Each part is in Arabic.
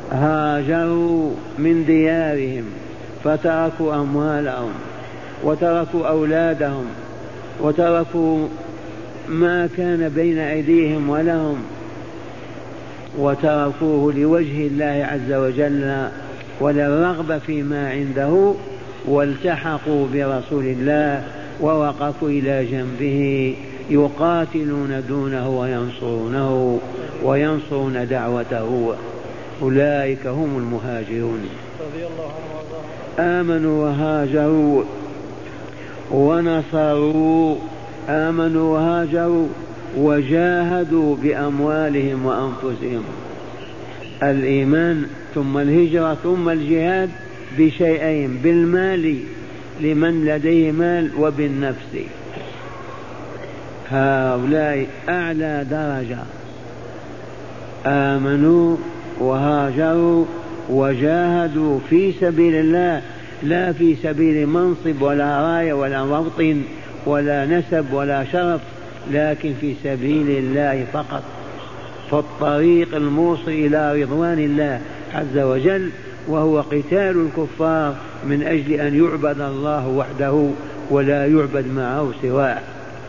هاجروا من ديارهم فتركوا أموالهم وتركوا أولادهم وتركوا ما كان بين أيديهم ولهم وتركوه لوجه الله عز وجل وللرغبة فيما عنده، والتحقوا برسول الله ووقفوا إلى جنبه يقاتلون دونه وينصرونه وينصرون دعوته. أولئك هم المهاجرون. آمنوا وهاجروا ونصروا، آمنوا وهاجروا وجاهدوا بأموالهم وأنفسهم. الإيمان ثم الهجرة ثم الجهاد بشيئين، بالمال لمن لديه مال وبالنفس. هؤلاء أعلى درجة، آمنوا وهاجروا وجاهدوا في سبيل الله، لا في سبيل منصب ولا راية ولا موطن ولا نسب ولا شرف، لكن في سبيل الله فقط، فالطريق الموصل إلى رضوان الله عز وجل، وهو قتال الكفار من أجل أن يعبد الله وحده ولا يعبد معه سواه.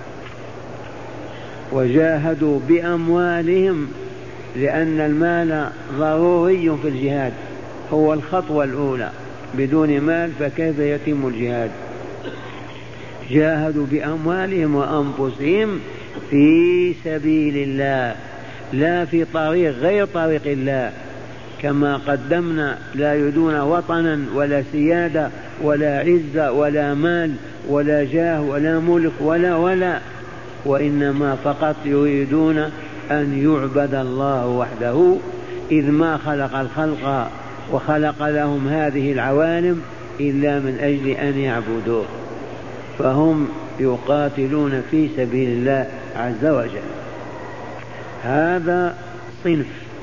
وجاهدوا بأموالهم لأن المال ضروري في الجهاد، هو الخطوة الأولى، بدون مال فكيف يتم الجهاد؟ جاهدوا بأموالهم وأنفسهم في سبيل الله، لا في طريق غير طريق الله، كما قدمنا لا يريدون وطنا ولا سيادة ولا عزة ولا مال ولا جاه ولا ملك ولا وإنما فقط يريدون أن يعبد الله وحده، إذ ما خلق الخلق وخلق لهم هذه العوالم إلا من أجل أن يعبدوه، فهم يقاتلون في سبيل الله عز وجل. هذا صنف.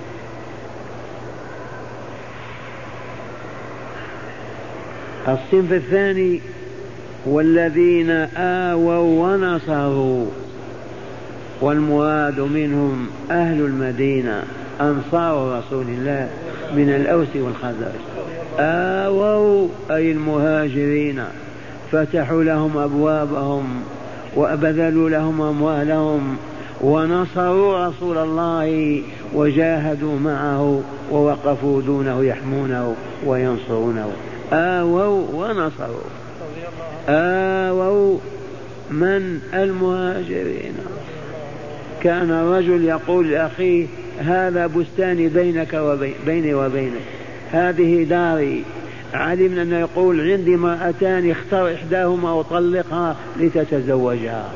الصنف الثاني والذين آووا ونصروا، والمراد منهم أهل المدينة أنصار رسول الله من الأوس والخزرج. آووا أي المهاجرين، فتحوا لهم أبوابهم وأبذلوا لهم أموالهم ونصروا رسول الله وجاهدوا معه ووقفوا دونه يحمونه وينصرونه. آووا ونصروا. آووا من؟ المهاجرين. كان الرجل يقول لأخيه هذا بستاني بيني وبينك، هذه داري، علمنا أنه يقول عندي امرأتان اختر إحداهما وطلقها لتتزوجها.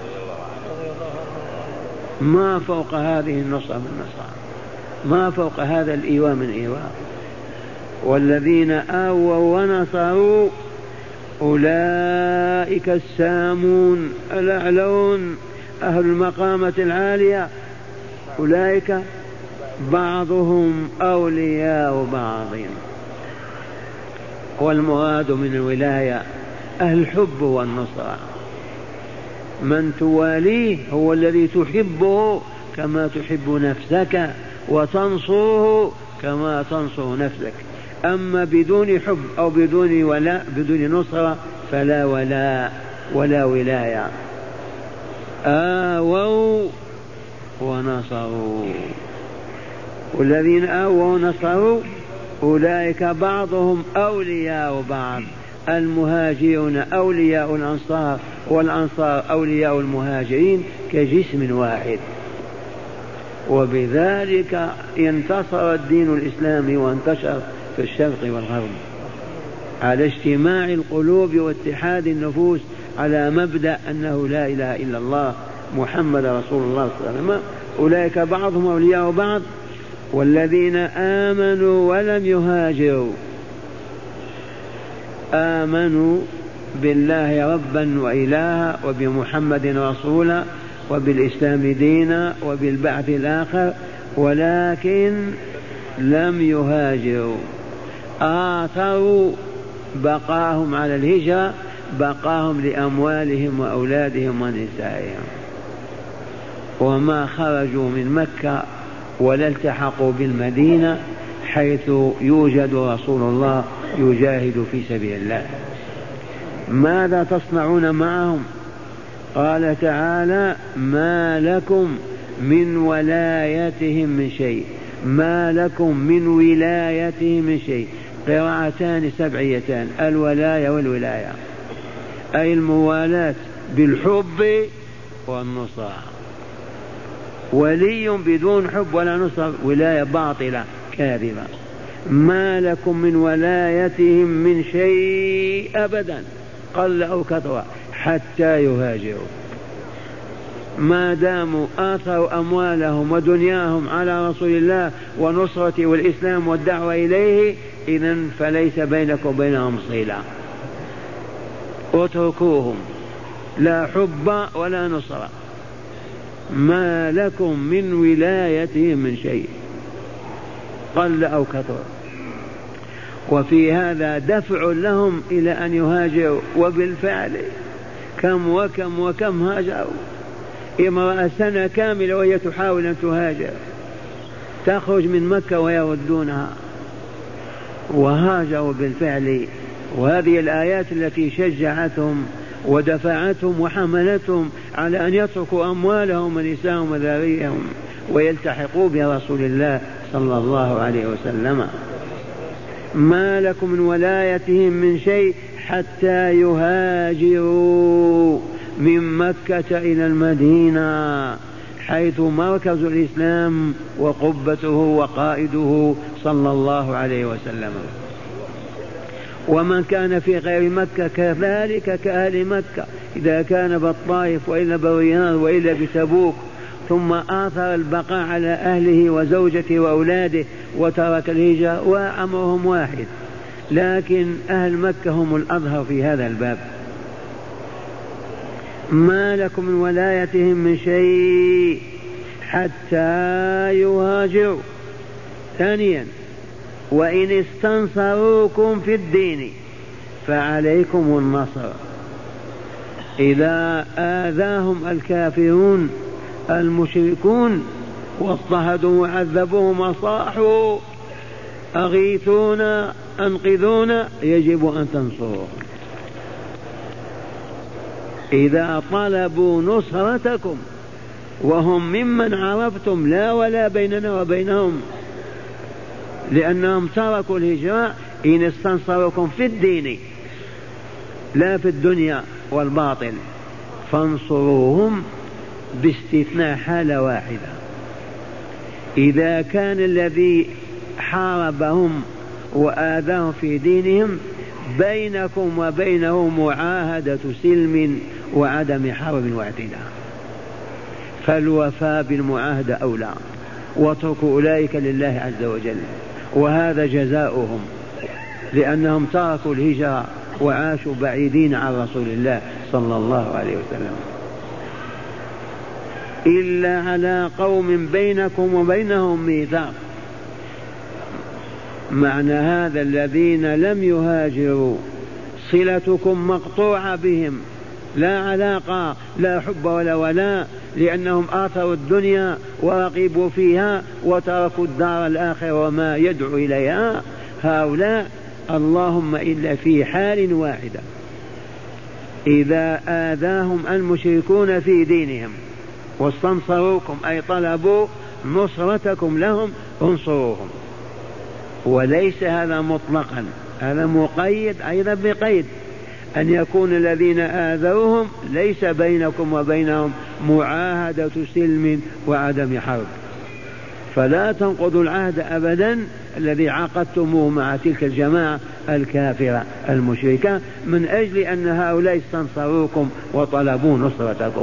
ما فوق هذه النصرة من نصرة، ما فوق هذا الإيواء من إيواء. والذين آووا ونصروا أولئك السامون الأعلون، أهل المقامة العالية، أولئك بعضهم أولياء بعض. والمراد من الولاية أهل الحب والنصرة، من تواليه هو الذي تحبه كما تحب نفسك وتنصره كما تنصر نفسك. أما بدون حب أو بدون ولاء بدون نصرة فلا ولاء ولا ولاية. آووا ونصروا، والذين آووا ونصروا أولئك بعضهم أولياء بعض، المهاجرون أولياء الأنصار والأنصار أولياء المهاجرين كجسم واحد. وبذلك انتصر الدين الإسلامي وانتشر في الشرق والغرب على اجتماع القلوب واتحاد النفوس على مبدأ أنه لا إله إلا الله محمد رسول الله صلى الله عليه وسلم. أولئك بعضهم أولياء بعض. والذين آمنوا ولم يهاجروا، آمنوا بالله ربا وإلها وبمحمد رسولا وبالإسلام دينا وبالبعث الآخر، ولكن لم يهاجروا، آثروا بقاهم على الهجرة، بقاهم لأموالهم وأولادهم ونسائهم، وما خرجوا من مكة ولا التحقوا بالمدينة حيث يوجد رسول الله يجاهد في سبيل الله. ماذا تصنعون معهم؟ قال تعالى: ما لكم من ولايتهم من شيء. ما لكم من ولايتهم من شيء. قراءتان سبعيتان: الولاية والولاية، أي الموالاة بالحب والنصرة. ولي بدون حب ولا نصرة ولاية باطلة كاذبة. ما لكم من ولايتهم من شيء أبدا قل أو كثر حتى يهاجروا. ما داموا آثروا أموالهم ودنياهم على رسول الله ونصرته والإسلام والدعوة إليه، إذن فليس بينكم وبينهم صلة. اتركوهم، لا حب ولا نصرة. ما لكم من ولايتهم من شيء قل أو كثر. وفي هذا دفع لهم إلى أن يهاجروا، وبالفعل كم وكم وكم هاجروا. امرأة سنة كاملة وهي تحاول أن تهاجر، تخرج من مكة ويردونها، وهاجروا بالفعل. وهذه الآيات التي شجعتهم ودفعتهم وحملتهم على أن يتركوا أموالهم ونساءهم وذريهم ويلتحقوا برسول الله صلى الله عليه وسلم. ما لكم من ولايتهم من شيء حتى يهاجروا من مكة إلى المدينة، حيث مركز الإسلام وقبته وقائده صلى الله عليه وسلم. ومن كان في غير مكة كذلك كأهل مكة، إذا كان بالطائف وإلا بالرياض وإلا بتبوك، ثم آثر البقاء على أهله وزوجته وأولاده وترك الهجرة، وأمرهم واحد. لكن أهل مكة هم الأظهر في هذا الباب. ما لكم من ولايتهم من شيء حتى يهاجروا. ثانيا: وإن استنصروكم في الدين فعليكم النصر. إذا آذاهم الكافرون المشركون واضطهدوا وعذبوهم وصاحوا: أغيثونا أنقذونا، يجب أن تنصروهم. إذا طلبوا نصرتكم وهم ممن عرفتم لا ولا بيننا وبينهم، لأنهم تركوا الهجرة، إن استنصركم في الدين لا في الدنيا والباطل فانصروهم، باستثناء حالة واحدة: إذا كان الذي حاربهم وآذاهم في دينهم بينكم وبينه معاهدة سلم وعدم حرب واعتداء، فالوفاء بالمعاهدة أولى، واتركوا أولئك لله عز وجل، وهذا جزاؤهم، لأنهم تركوا الهجرة وعاشوا بعيدين عن رسول الله صلى الله عليه وسلم. إلا على قوم بينكم وبينهم ميثاق. معنى هذا: الذين لم يهاجروا صلتكم مقطوعة بهم، لا علاقة، لا حب ولا ولاء، لأنهم آثروا الدنيا ورغبوا فيها وتركوا الدار الآخرة وما يدعو إليها. هؤلاء اللهم إلا في حال واحدة: إذا آذاهم المشركون في دينهم واستنصروكم، أي طلبوا نصرتكم لهم، انصروهم. وليس هذا مطلقا، هذا مقيد أيضا بقيد: أن يكون الذين آذوهم ليس بينكم وبينهم معاهدة سلم وعدم حرب، فلا تنقضوا العهد أبدا الذي عقدتموه مع تلك الجماعة الكافرة المشركة، من أجل أن هؤلاء استنصروكم وطلبوا نصرتكم.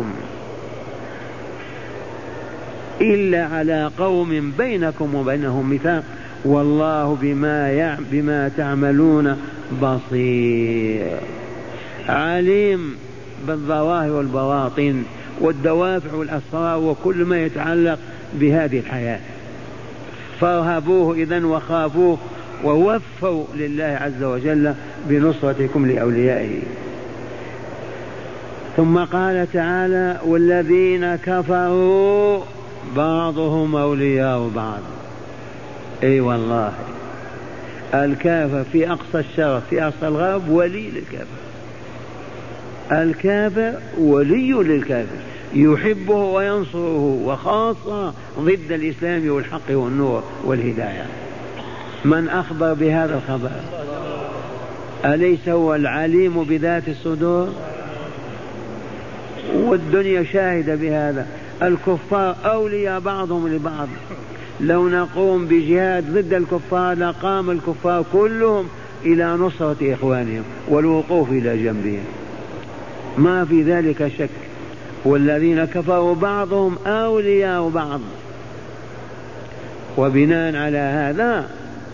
إلا على قوم بينكم وبينهم ميثاق، والله بما تعملون بصير، عليم بالظواهر والبواطن والدوافع والأسرار وكل ما يتعلق بهذه الحياة. فارهبوه إذن وخافوه، ووفوا لله عز وجل بنصرتكم لأوليائه. ثم قال تعالى: والذين كفروا بعضهم أولياء بعض. أي والله الكافر في أقصى الشرق في أقصى الغرب ولي للكافر، الكافر ولي للكافر يحبه وينصره، وخاصة ضد الإسلام والحق والنور والهداية. من أخبر بهذا الخبر؟ أليس هو العليم بذات الصدور؟ والدنيا شاهدة بهذا. الكفار أولياء بعضهم لبعض، لو نقوم بجهاد ضد الكفار لقام الكفار كلهم إلى نصرة إخوانهم والوقوف إلى جنبهم، ما في ذلك شك. والذين كفروا بعضهم أولياء بعض. وبناء على هذا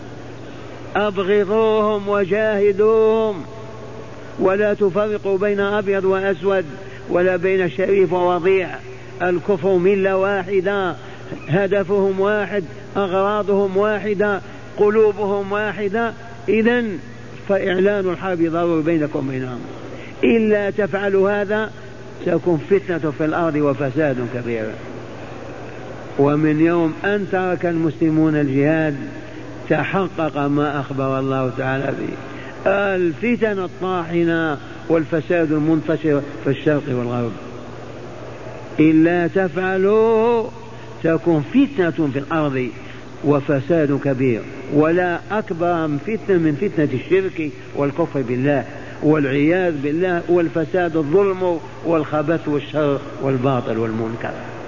أبغضوهم وجاهدوهم، ولا تفرقوا بين أبيض وأسود ولا بين شريف ووضيع. الكفر ملة واحدة، هدفهم واحد، أغراضهم واحدة، قلوبهم واحدة. إذن فإعلان الحرب ضروري بينكم وبينهم، إلا تفعلوا هذا تكون فتنة في الأرض وفساد كبير. ومن يوم أن ترك المسلمون الجهاد تحقق ما أخبر الله تعالى به، الفتن الطاحنة والفساد المنتشر في الشرق والغرب. إلا تفعلوا تكون فتنة في الأرض وفساد كبير، ولا أكبر فتنة من فتنة الشرك والكفر بالله والعياذ بالله، والفساد الظلم والخبث والشر والباطل والمنكر.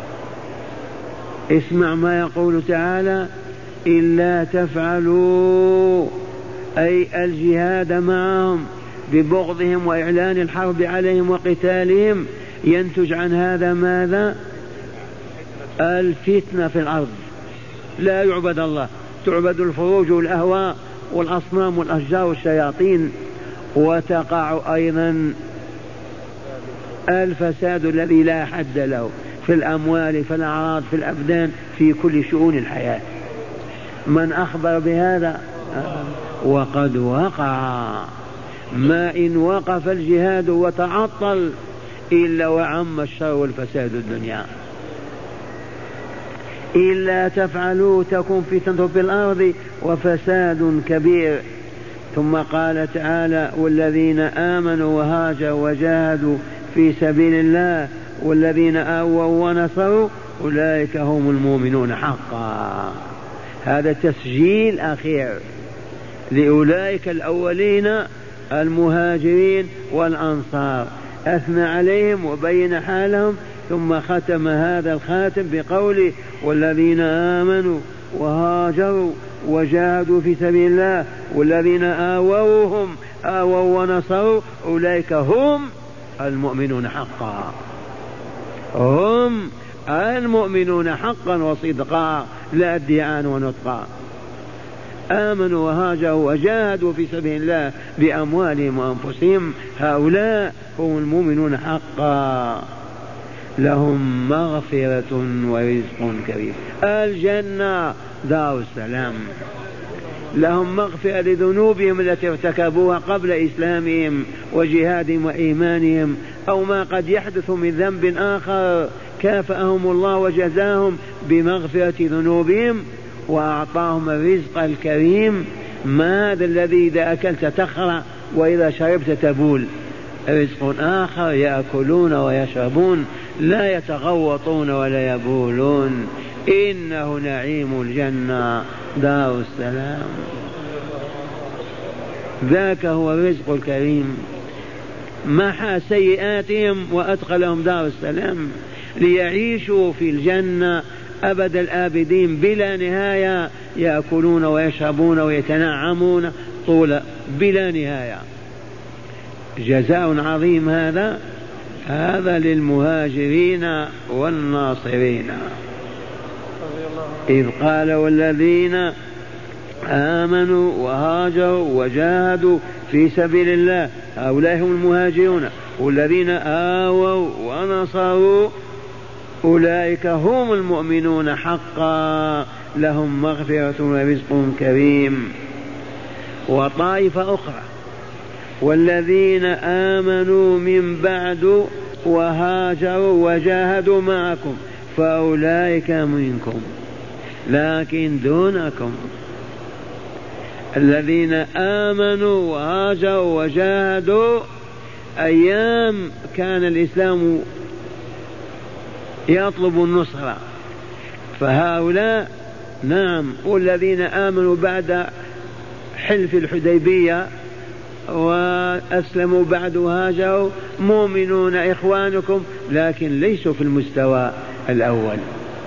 اسمع ما يقول تعالى: إلا تفعلوا، أي الجهاد معهم ببغضهم وإعلان الحرب عليهم وقتالهم، ينتج عن هذا ماذا؟ الفتنة في الأرض، لا يعبد الله، تعبد الفروج والأهواء والأصنام والأشجار والشياطين، وتقع أيضا الفساد الذي لا حد له في الأموال، في الأعراض، في الأبدان، في كل شؤون الحياة. من أخبر بهذا؟ وقد وقع. ما إن وقف الجهاد وتعطل إلا وعم الشر والفساد الدنيا. إلا تفعلوا تكون فتنة في الأرض وفساد كبير. ثم قال تعالى: والذين آمنوا وهاجروا وجاهدوا في سبيل الله والذين آووا ونصروا أولئك هم المؤمنون حقا. هذا تسجيل أخير لأولئك الأولين المهاجرين والأنصار، أثنى عليهم وبين حالهم، ثم ختم هذا الخاتم بقوله: والذين آمنوا وهاجروا وجاهدوا في سبيل الله والذين آووا ونصروا أولئك هم المؤمنون حقا. هم المؤمنون حقا وصدقا، لا ادعاء ونطقا. آمنوا وهاجروا وجاهدوا في سبيل الله بأموالهم وأنفسهم، هؤلاء هم المؤمنون حقا، لهم مغفرة ورزق كريم. الجنة دار السلام، لهم مغفرة لذنوبهم التي ارتكبوها قبل إسلامهم وجهادهم وإيمانهم، أو ما قد يحدث من ذنب آخر كافأهم الله وجزاهم بمغفرة ذنوبهم وأعطاهم الرزق الكريم. ما هذا الذي إذا أكلت تخرع وإذا شربت تبول؟ رزق آخر يأكلون ويشربون لا يتغوطون ولا يبولون، إنه نعيم الجنة دار السلام. ذاك هو الرزق الكريم، محى سيئاتهم وأدخلهم دار السلام ليعيشوا في الجنة أبد الآبدين بلا نهاية، يأكلون ويشربون ويتنعمون طول بلا نهاية. جزاء عظيم هذا للمهاجرين والناصرين. إذ قال: والذين آمنوا وهاجروا وجاهدوا في سبيل الله هؤلاء هم المهاجرون، والذين آووا ونصروا أولئك هم المؤمنون حقا، لهم مغفرة ورزق كريم. وطائفة أخرى: والذين آمنوا من بعد وهاجروا وجاهدوا معكم فأولئك منكم لكن دونكم. الذين آمنوا وهاجروا وجاهدوا أيام كان الإسلام يطلب النصرة، فهؤلاء نعم. والذين آمنوا بعد حلف الحديبية وأسلموا بعد وهاجروا مؤمنون إخوانكم، لكن ليسوا في المستوى الأول.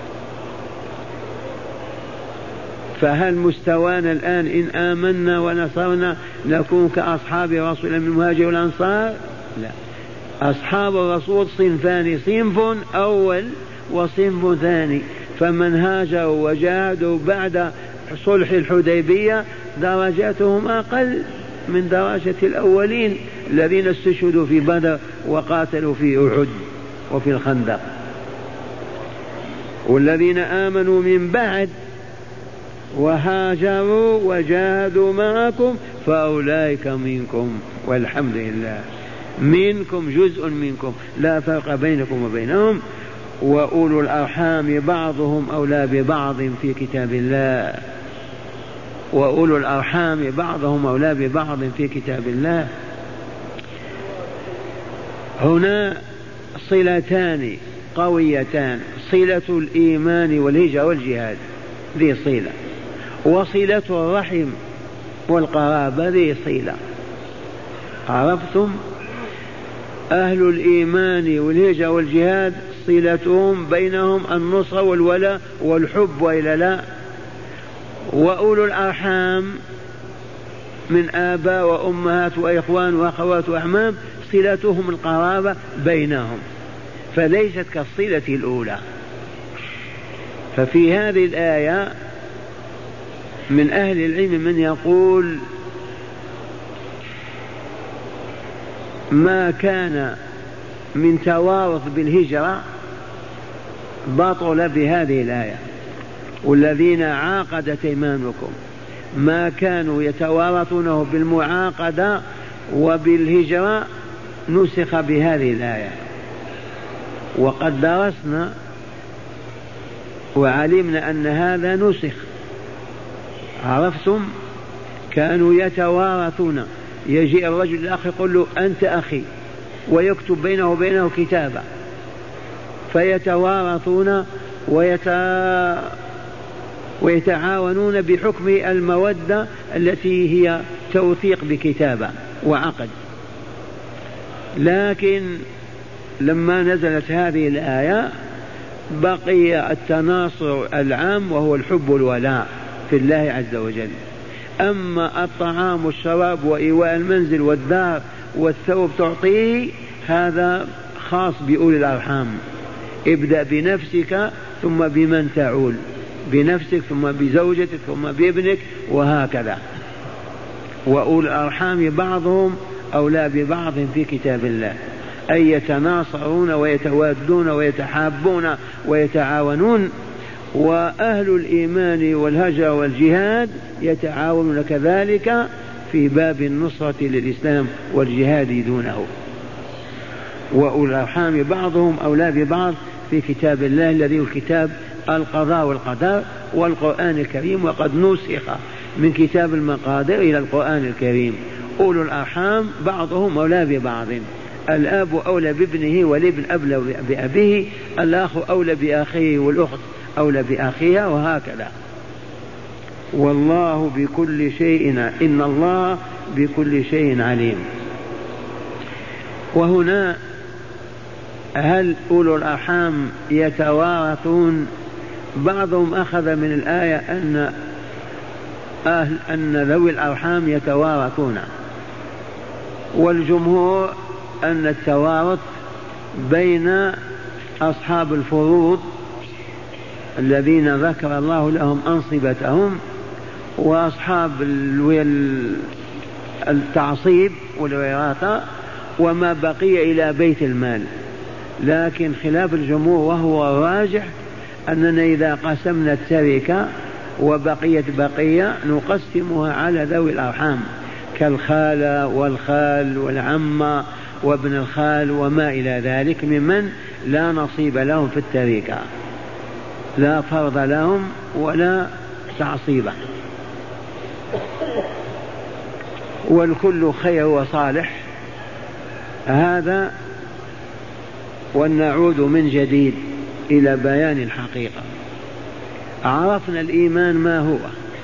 فهل مستوانا الآن إن آمنا ونصرنا نكون كأصحاب رسول من المهاجر والأنصار؟ لا، أصحاب الرسول صنفان، صنف أول وصنف ثاني. فمن هاجروا وجاهدوا بعد صلح الحديبية درجاتهم أقل من درجة الأولين الذين استشهدوا في بدر وقاتلوا في أحد وفي الخندق. والذين آمنوا من بعد وهاجروا وجاهدوا معكم فأولئك منكم، والحمد لله، منكم جزء منكم، لا فرق بينكم وبينهم. وأولو الأرحام بعضهم أولى ببعض في كتاب الله، وأولو الأرحام بعضهم أولى ببعض في كتاب الله. هنا صلتان قويتان، صلة الإيمان والهجرة والجهاد ذي صلة، وصلة الرحم والقرابة ذي صلة. عرفتم؟ أهل الإيمان والهجرة والجهاد صلتهم بينهم النصر والولاء والحب، وإلا لا؟ وأولو الأرحام من آباء وأمهات وإخوان وأخوات وأعمام صلتهم القرابة بينهم، فليست كالصلة الأولى. ففي هذه الآية من أهل العلم من يقول ما كان من توارث بالهجرة بطل بهذه الآية. والذين عاقدت أيمانكم ما كانوا يتوارثونه بالمعاقدة وبالهجرة نسخ بهذه الآية. وقد درسنا وعلمنا أن هذا نسخ. عرفتم؟ كانوا يتوارثون، يجيء الرجل الأخ يقول له أنت أخي ويكتب بينه وبينه كتابة، فيتوارثون ويتعاونون بحكم المودة التي هي توثيق بكتابة وعقد. لكن لما نزلت هذه الآية بقي التناصر العام وهو الحب والولاء في الله عز وجل. أما الطعام والشراب وإيواء المنزل والدار والثوب تعطيه هذا خاص بأولي الأرحام. ابدأ بنفسك ثم بمن تعول، بنفسك ثم بزوجتك ثم بابنك وهكذا. وأولي الأرحام بعضهم أولى ببعض في كتاب الله، أي يتناصرون ويتوادون ويتحابون ويتعاونون. وأهل الإيمان والهجر والجهاد يتعاونون كذلك في باب النصرة للإسلام والجهاد دونه. وأولي الأرحام بعضهم أولى ببعض في كتاب الله الذي هو كتاب القضاء والقدر والقرآن الكريم، وقد نسخ من كتاب المقادير إلى القرآن الكريم. أولو الأرحام بعضهم أولى ببعض، الأب أولى بابنه والابن أولى بأبيه، الأخ أولى بأخيه والأخت أولى بأخيها، وهكذا. والله بكل شيء، إن الله بكل شيء عليم. وهنا هل أولو الأرحام يتوارثون؟ بعضهم أخذ من الآية أن ذوي الأرحام يتوارثون، والجمهور أن التوارث بين أصحاب الفروض الذين ذكر الله لهم أنصبتهم وأصحاب التعصيب والوراثة وما بقي إلى بيت المال. لكن خلاف الجمهور وهو الراجح أننا إذا قسمنا التركة وبقيت بقية نقسمها على ذوي الأرحام كالخالة والخال والعمة وابن الخال وما إلى ذلك ممن لا نصيب لهم في التركة، لا فرض لهم ولا تعصيبه. والكل خير وصالح. هذا ونعود من جديد إلى بيان الحقيقة. عرفنا الإيمان ما هو،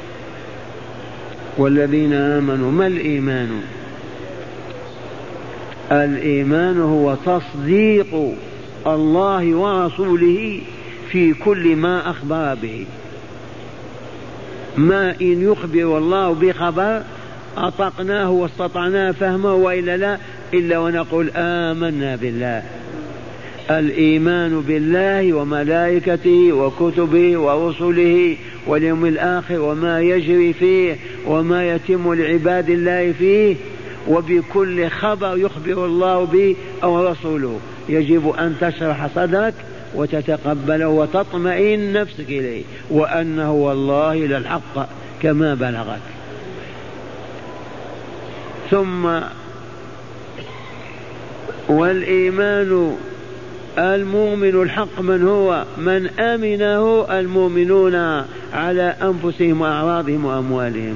والذين آمنوا. ما الإيمان؟ الإيمان هو تصديق الله ورسوله في كل ما أخبر به. ما إن يخبر الله بخبر أطقناه واستطعناه فهمه، وإلا لا، إلا ونقول آمنا بالله. الإيمان بالله وملائكته وكتبه ورسله واليوم الآخر وما يجري فيه وما يتم لعباد الله فيه، وبكل خبر يخبر الله به أو رسوله يجب أن تشرح صدرك وتتقبله وتطمئن نفسك إليه، وأنه والله للحق كما بلغك. ثم والإيمان المؤمن الحق من هو؟ من أمنه المؤمنون على أنفسهم وأعراضهم وأموالهم.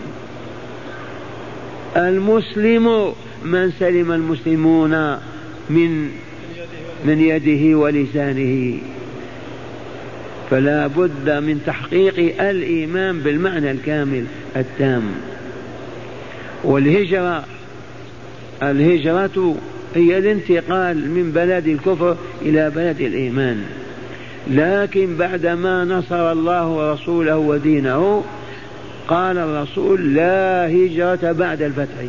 المسلم من سلم المسلمون من يده ولسانه. فلا بد من تحقيق الإيمان بالمعنى الكامل التام. الهجرة هي الانتقال من بلد الكفر إلى بلد الإيمان، لكن بعدما نصر الله ورسوله ودينه قال الرسول لا هجرة بعد الفتح،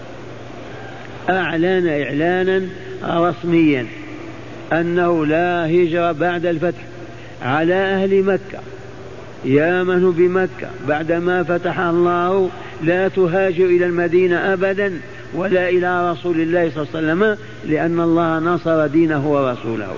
أعلن إعلانا رسميا أنه لا هجرة بعد الفتح على أهل مكة. يا من بمكة بعدما فتح الله لا تهاجر إلى المدينة أبدا ولا إلى رسول الله صلى الله عليه وسلم، لأن الله نصر دينه ورسوله.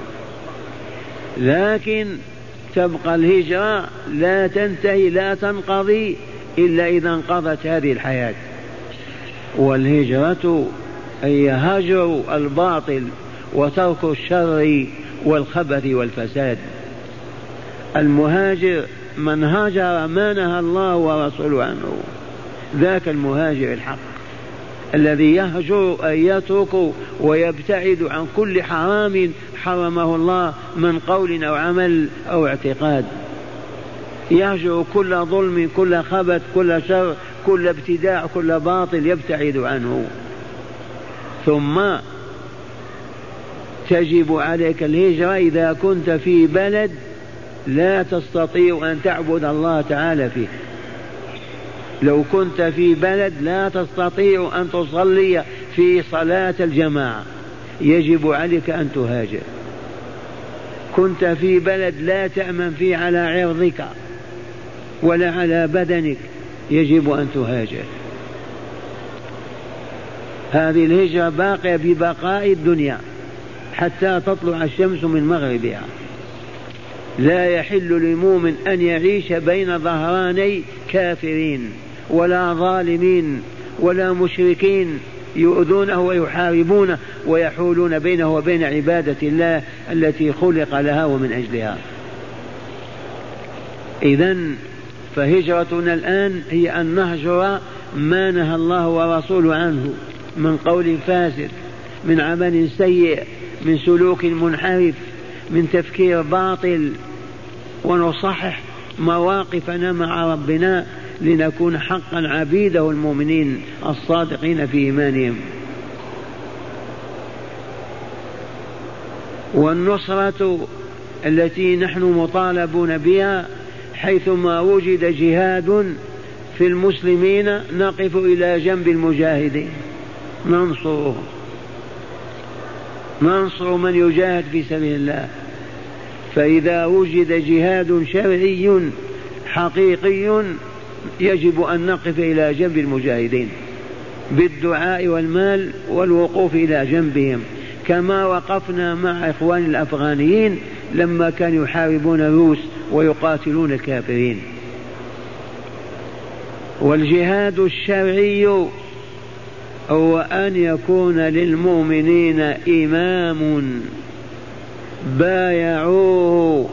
لكن تبقى الهجرة لا تنتهي لا تنقضي إلا إذا انقضت هذه الحياة. والهجرة هي هجر الباطل وترك الشر والخبث والفساد. المهاجر من هاجر ما نهى الله ورسوله عنه، ذاك المهاجر الحق الذي يهجر أن يترك ويبتعد عن كل حرام حرمه الله من قول أو عمل أو اعتقاد، يهجر كل ظلم كل خبث كل شر كل ابتداع كل باطل يبتعد عنه. ثم تجب عليك الهجرة إذا كنت في بلد لا تستطيع أن تعبد الله تعالى فيه. لو كنت في بلد لا تستطيع أن تصلي في صلاة الجماعة يجب عليك أن تهاجر. كنت في بلد لا تأمن فيه على عرضك ولا على بدنك يجب أن تهاجر. هذه الهجرة باقية ببقاء الدنيا حتى تطلع الشمس من مغربها. لا يحل للمؤمن أن يعيش بين ظهراني كافرين ولا ظالمين ولا مشركين يؤذونه ويحاربونه ويحولون بينه وبين عبادة الله التي خلق لها ومن أجلها. إذن فهجرتنا الآن هي أن نهجر ما نهى الله ورسوله عنه من قول فاسد، من عمل سيء، من سلوك منحرف، من تفكير باطل، ونصحح مواقفنا مع ربنا لنكون حقا عبيده المؤمنين الصادقين في إيمانهم. والنصرة التي نحن مطالبون بها حيثما وجد جهاد في المسلمين نقف إلى جنب المجاهدين ننصر من يجاهد في سبيل الله. فإذا وجد جهاد شرعي حقيقي يجب أن نقف إلى جنب المجاهدين بالدعاء والمال والوقوف إلى جنبهم، كما وقفنا مع إخوان الأفغانيين لما كانوا يحاربون الروس ويقاتلون الكافرين. والجهاد الشرعي هو أن يكون للمؤمنين إمام بايعوه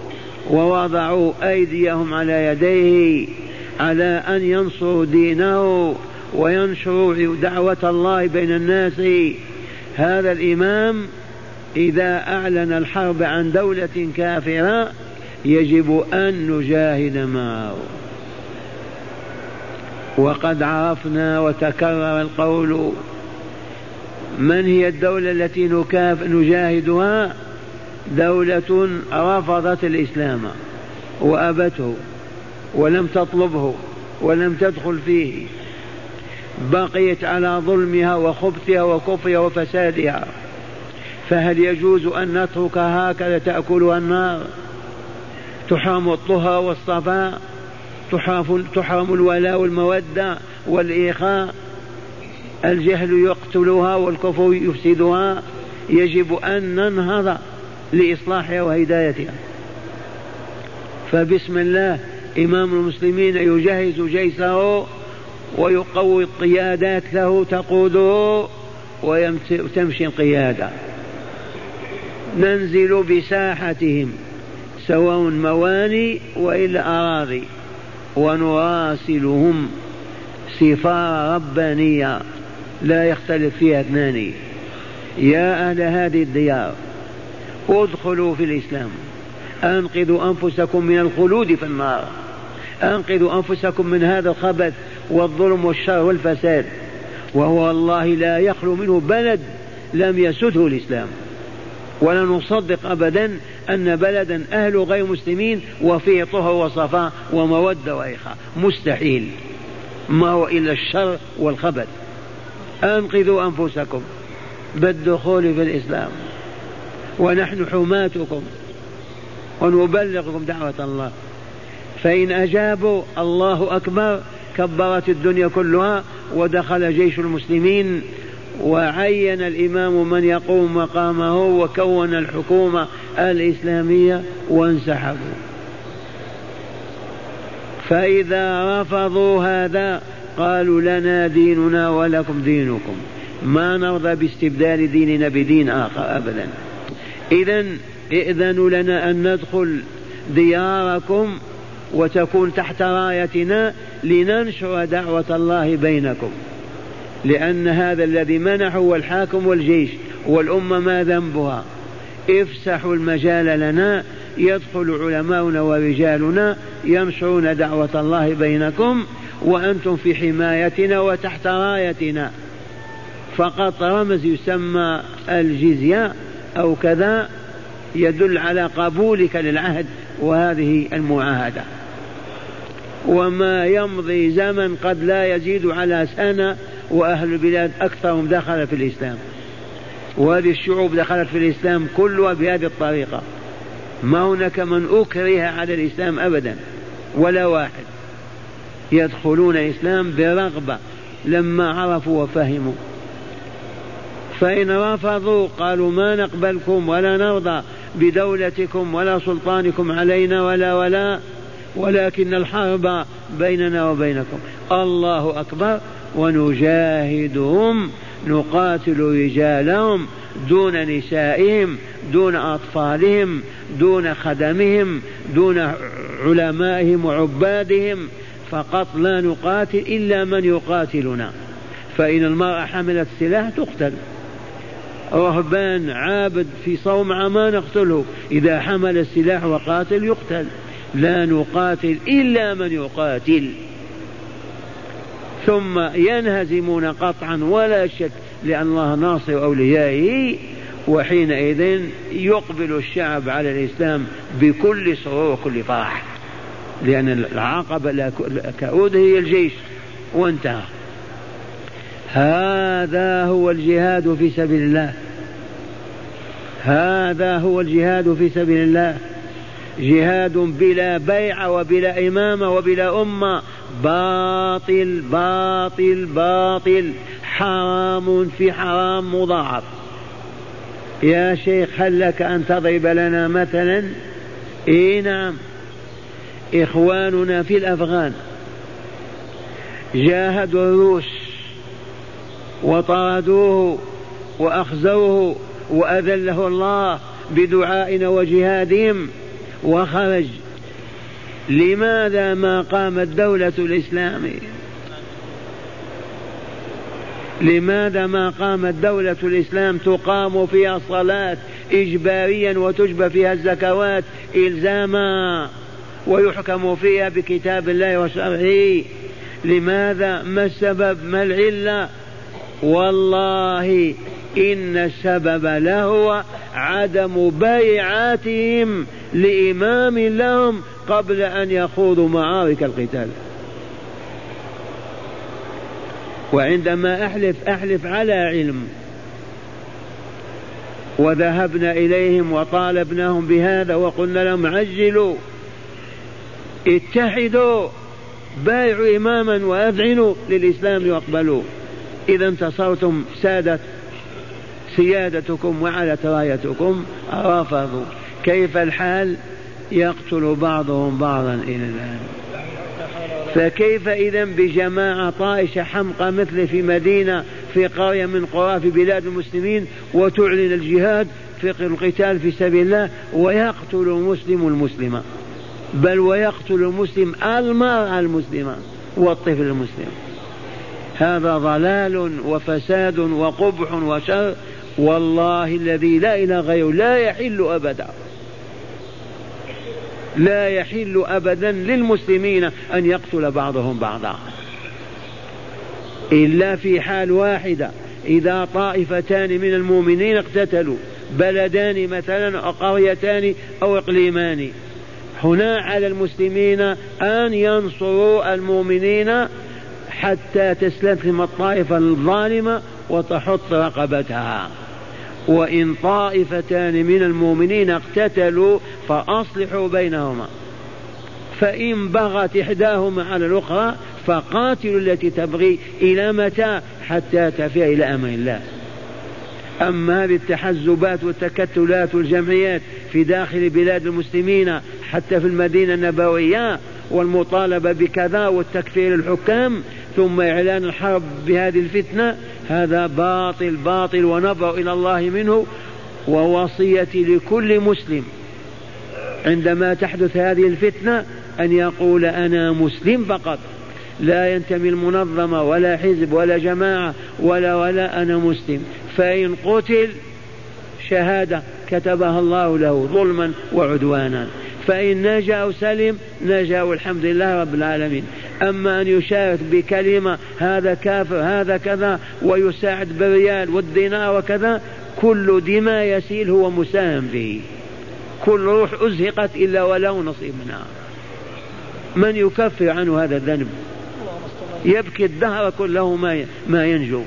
ووضعوا أيديهم على يديه على أن ينصروا دينه وينشر دعوة الله بين الناس. هذا الإمام إذا أعلن الحرب عن دولة كافرة يجب أن نجاهد معه. وقد عرفنا وتكرر القول: من هي الدولة التي نجاهدها؟ دولة رفضت الإسلام وأبته ولم تطلبه ولم تدخل فيه، بقيت على ظلمها وخبثها وكفرها وفسادها، فهل يجوز أن نتركها هكذا تأكلها النار؟ تحرم الطهى والصفاء، تحرم الولاء والمودة والإخاء، الجهل يقتلها والكفر يفسدها. يجب أن ننهض لإصلاحها وهدايتها. فبسم الله إمام المسلمين يجهز جيشه ويقوي القيادات له تقوده وتمشي القيادة. ننزل بساحتهم سواء مواني وإلا أراضي ونراسلهم سفارة ربانية لا يختلف فيها اثنان: يا أهل هذه الديار ادخلوا في الإسلام، أنقذوا أنفسكم من الخلود في النار، أنقذوا أنفسكم من هذا الخبث والظلم والشر والفساد. وهو والله لا يخلو منه بلد لم يسده الإسلام، ولا نصدق أبدا أن بلدا أهل غير مسلمين وفيه طهر وصفاء ومودة وإخاء، مستحيل، ما هو إلا الشر والخبث. أنقذوا أنفسكم بالدخول في الإسلام، ونحن حماتكم ونبلغكم دعوة الله. فإن أجابوا الله أكبر، كبرت الدنيا كلها ودخل جيش المسلمين، وعين الإمام من يقوم مقامه وكون الحكومة الإسلامية وانسحبوا. فإذا رفضوا هذا قالوا: لنا ديننا ولكم دينكم، ما نرضى باستبدال ديننا بدين آخر أبدا. إذن ائذنوا لنا أن ندخل دياركم وتكون تحت رايتنا لننشر دعوة الله بينكم، لأن هذا الذي منحه هو الحاكم والجيش، والأمة ما ذنبها. افسحوا المجال لنا، يدخل علماؤنا ورجالنا ينشرون دعوة الله بينكم، وأنتم في حمايتنا وتحت رايتنا. فقط رمز يسمى الجزية أو كذا يدل على قبولك للعهد وهذه المعاهدة. وما يمضي زمن قد لا يزيد على سنة وأهل البلاد أكثرهم دخل في الإسلام، وهذه الشعوب دخلت في الإسلام كلها بهذه الطريقة، ما هناك من أكره على الإسلام أبدا ولا واحد، يدخلون الإسلام برغبة لما عرفوا وفهموا. فإن رفضوا قالوا: ما نقبلكم ولا نرضى بدولتكم ولا سلطانكم علينا ولكن الحرب بيننا وبينكم. الله أكبر. ونجاهدهم، نقاتل رجالهم دون نسائهم، دون أطفالهم، دون خدمهم، دون علمائهم وعبادهم، فقط لا نقاتل إلا من يقاتلنا. فإن المرأة حملت سلاح تقتل، رهبان عابد في صومعة ما نقتله، إذا حمل السلاح وقاتل يقتل. لا نقاتل إلا من يقاتل. ثم ينهزمون قطعا ولا شك، لأن الله ناصر أوليائه، وحينئذ يقبل الشعب على الإسلام بكل سرور وكل فرح، لأن العقبة كأود هي الجيش وانتهى. هذا هو الجهاد في سبيل الله، هذا هو الجهاد في سبيل الله، جهاد بلا بيع وبلا إمامة وبلا أمة، باطل باطل باطل، حرام في حرام مضاعف. يا شيخ هل لك أن تضرب لنا مثلا؟ نعم، إخواننا في الأفغان جاهدوا الروس وطردوه وأخزوه وأذله الله بدعائنا وجهادهم وخرج. لماذا ما قامت دولة الإسلام؟ لماذا ما قامت دولة الإسلام تقام فيها الصلاة إجباريا وتجبى فيها الزكوات إلزاما ويحكم فيها بكتاب الله وشرعه؟ لماذا؟ ما السبب؟ ما العلة؟ والله إن السبب لهو عدم بيعاتهم لإمام لهم قبل أن يخوضوا معارك القتال. وعندما أحلف على علم. وذهبنا إليهم وطالبناهم بهذا وقلنا لهم عجلوا اتحدوا بايعوا إماما وأذعنوا للإسلام واقبلوا. إذا انتصرتم سيادتكم وعلى رايتكم رفضوا. كيف الحال؟ يقتل بعضهم بعضا إلى الآن. فكيف إذا بجماعة طائشة حمقى مثل في مدينة في قرية من قرى في بلاد المسلمين وتعلن الجهاد في القتال في سبيل الله ويقتل المسلم المسلمة، بل ويقتل المسلم المرأة المسلمة والطفل المسلم؟ هذا ضلال وفساد وقبح وشر، والله الذي لا إله غيره لا يحل أبدا، لا يحل أبدا للمسلمين أن يقتل بعضهم بعضا إلا في حال واحدة، إذا طائفتان من المؤمنين اقتتلوا، بلدان مثلا أو قريتان أو إقليمان، هنا على المسلمين أن ينصروا المؤمنين حتى تستسلم الطائفة الظالمة وتحط رقبتها. وإن طائفتان من المؤمنين اقتتلوا فأصلحوا بينهما، فإن بغت إحداهما على الأخرى فقاتلوا التي تبغي. إلى متى؟ حتى تفي إلى أمر الله. أما هذه التحزبات والتكتلات والجمعيات في داخل بلاد المسلمين حتى في المدينة النبوية والمطالبة بكذا والتكفير الحكام ثم إعلان الحرب بهذه الفتنة، هذا باطل باطل ونبرأ إلى الله منه. ووصيتي لكل مسلم عندما تحدث هذه الفتنة أن يقول أنا مسلم فقط، لا ينتمي المنظمة ولا حزب ولا جماعة ولا أنا مسلم. فإن قتل شهادة كتبها الله له ظلما وعدوانا، فإن نجا وسلم نجا والحمد لله رب العالمين. أما أن يشارك بكلمة هذا كافر هذا كذا ويساعد بالريال والدينار وكذا، كل دماء يسيل هو مساهم به، كل روح أزهقت إلا ولو نصيب منها. من يكفر عنه هذا الذنب؟ يبكي الدهر كله ما ينجو.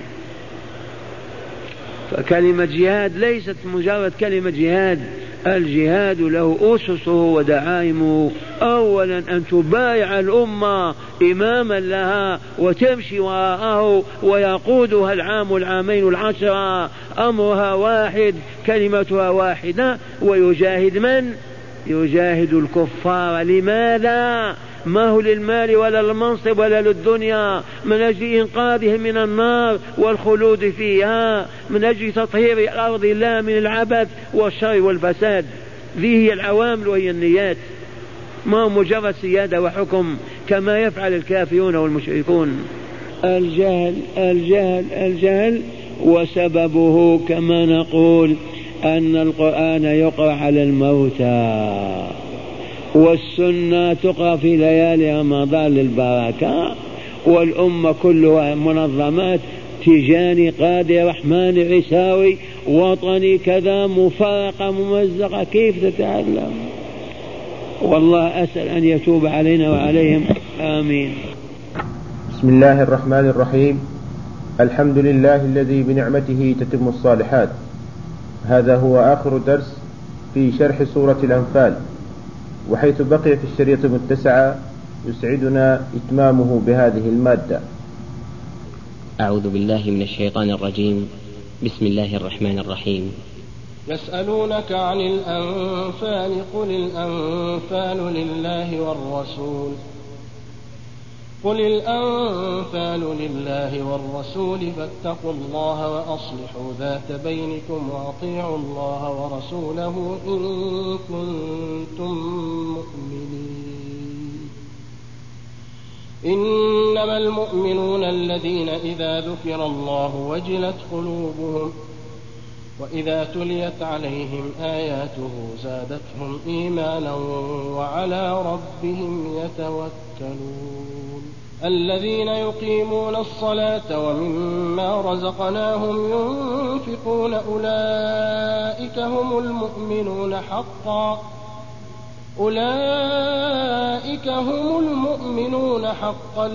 فكلمة جهاد ليست مجرد كلمة جهاد، الجهاد له أسسه ودعائمه. أولا أن تبايع الأمة إماما لها وتمشي وراءه ويقودها العام العامين العشرة، أمرها واحد كلمتها واحدة. ويجاهد من؟ يجاهد الكفار. لماذا؟ ما هو للمال ولا للمنصب ولا للدنيا، من أجل إنقاذهم من النار والخلود فيها، من أجل تطهير أرض الله من العبث والشر والفساد. ذي هي العوامل وهي النيات، ما هو مجرد سيادة وحكم كما يفعل الكافرون والمشركون. الجهل الجهل الجهل، وسببه كما نقول أن القرآن يقرأ على الموتى والسنة تقرأ في ليالي رمضان للبركة، والأمة كلها منظمات تيجاني قادر رحمن عيساوي وطني كذا مفارقة ممزقة، كيف تتعلم؟ والله أسأل أن يتوب علينا وعليهم، آمين. بسم الله الرحمن الرحيم. الحمد لله الذي بنعمته تتم الصالحات. هذا هو آخر درس في شرح سورة الأنفال، وحيث بقي في الشريط المتسعة يسعدنا إتمامه بهذه المادة. أعوذ بالله من الشيطان الرجيم. بسم الله الرحمن الرحيم. يسألونك عن الأنفال قل الأنفال لله والرسول فاتقوا الله وأصلحوا ذات بينكم وأطيعوا الله ورسوله إن كنتم مؤمنين. إنما المؤمنون الذين إذا ذكر الله وجلت قلوبهم وإذا تليت عليهم آياته زادتهم إيمانا وعلى ربهم يتوكلون الذين يقيمون الصلاة ومما رزقناهم ينفقون أولئك هم المؤمنون حقا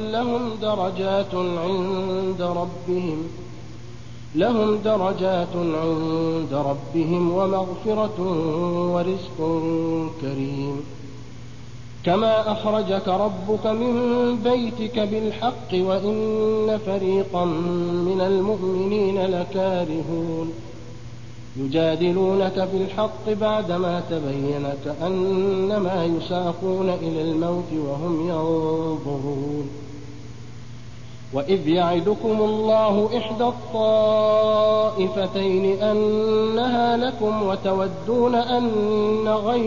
لهم درجات عند ربهم ومغفرة ورزق كريم كما أخرجك ربك من بيتك بالحق وإن فريقا من المؤمنين لكارهون يجادلونك في الحق بعدما تبين كأنما يساقون إلى الموت وهم ينظرون وإذ يعدكم الله إحدى الطائفتين أنها لكم وتودون أن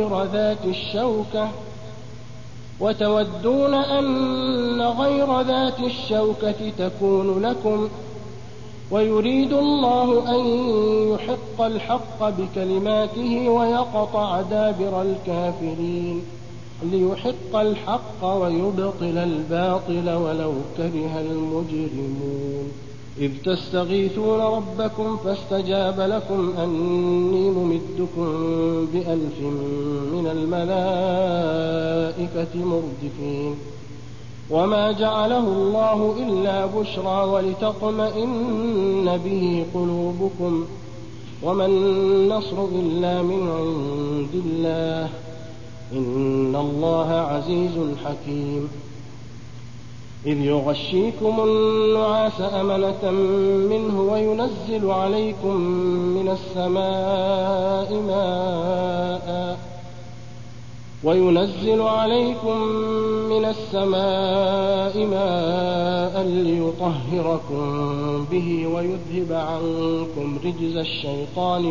غير ذات الشوكة تكون لكم ويريد الله أن يحق الحق بكلماته ويقطع دابر الكافرين ليحق الحق ويبطل الباطل ولو كره المجرمون إذ تستغيثون ربكم فاستجاب لكم أني ممدكم ب1000 من الملائكة مردفين وما جعله الله إلا بشرى ولتطمئن به قلوبكم وما النصر إلا من عند الله إن الله عزيز حكيم إذ يغشيكم النعاس أمنة منه وينزل عليكم من السماء ماء ليطهركم به ويذهب عنكم رجز الشيطان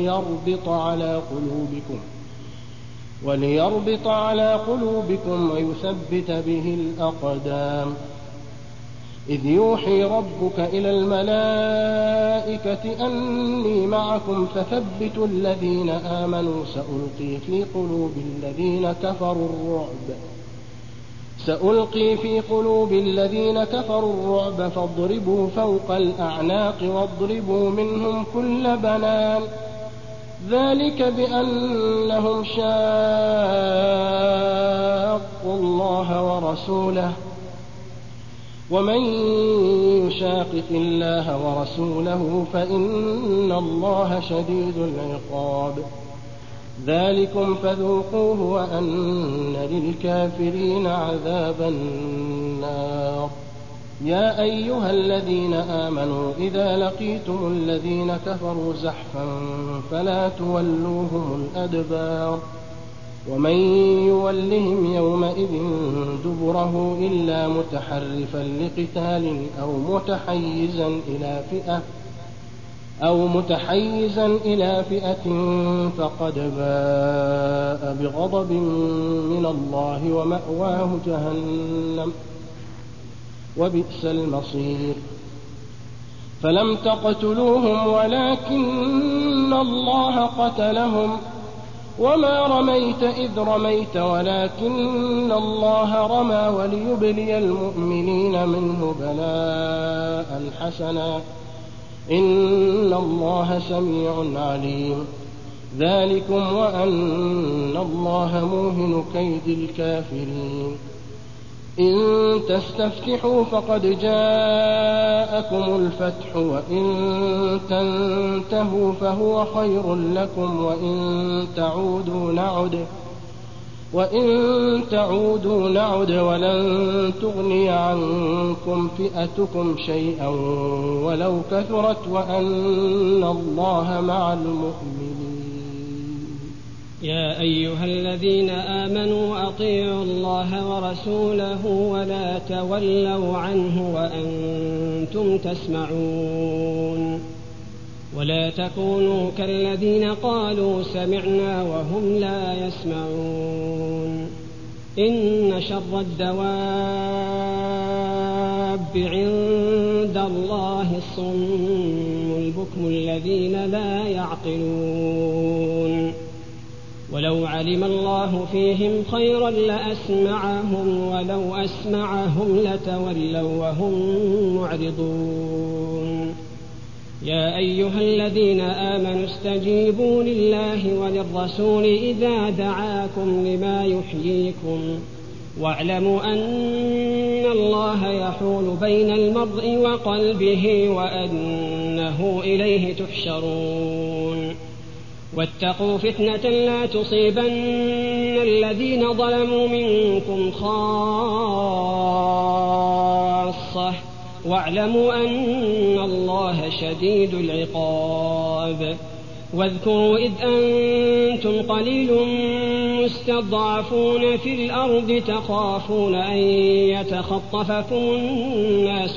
وليربط على قلوبكم ويثبت به الأقدام إذ يوحي ربك إلى الملائكة أني معكم فثبتوا الذين آمنوا سألقي في قلوب الذين كفروا الرعب فاضربوا فوق الأعناق واضربوا منهم كل بنان ذلك بأنهم شاقوا الله ورسوله ومن يشاقق الله ورسوله فإن الله شديد العقاب ذلكم فذوقوه وأن للكافرين عذاب النار يا أيها الذين آمنوا إذا لقيتم الذين كفروا زحفا فلا تولوهم الأدبار ومن يولهم يومئذ دبره إلا متحرفا لقتال أو متحيزا إلى فئة فقد باء بغضب من الله ومأواه جهنم وبئس المصير فلم تقتلوهم ولكن الله قتلهم وما رميت إذ رميت ولكن الله رمى وليبلي المؤمنين منه بلاء حسنا إن الله سميع عليم ذلكم وأن الله موهن كيد الكافرين إن تستفتحوا فقد جاءكم الفتح وإن تنتهوا فهو خير لكم وإن تعودوا نعد ولن تغني عنكم فئتكم شيئا ولو كثرت وأن الله مع المؤمنين يا أيها الذين آمنوا أطيعوا الله ورسوله ولا تولوا عنه وأنتم تسمعون ولا تكونوا كالذين قالوا سمعنا وهم لا يسمعون إن شر الدواب عند الله الصم البكم الذين لا يعقلون ولو علم الله فيهم خيرا لأسمعهم ولو أسمعهم لتولوا وهم معرضون يا أيها الذين آمنوا استجيبوا لله وللرسول إذا دعاكم لما يحييكم واعلموا أن الله يحول بين المرء وقلبه وأنه إليه تحشرون واتقوا فتنة لا تصيبن الذين ظلموا منكم خاصة واعلموا أن الله شديد العقاب واذكروا إذ أنتم قليل مستضعفون في الأرض تخافون أن يتخطفكم الناس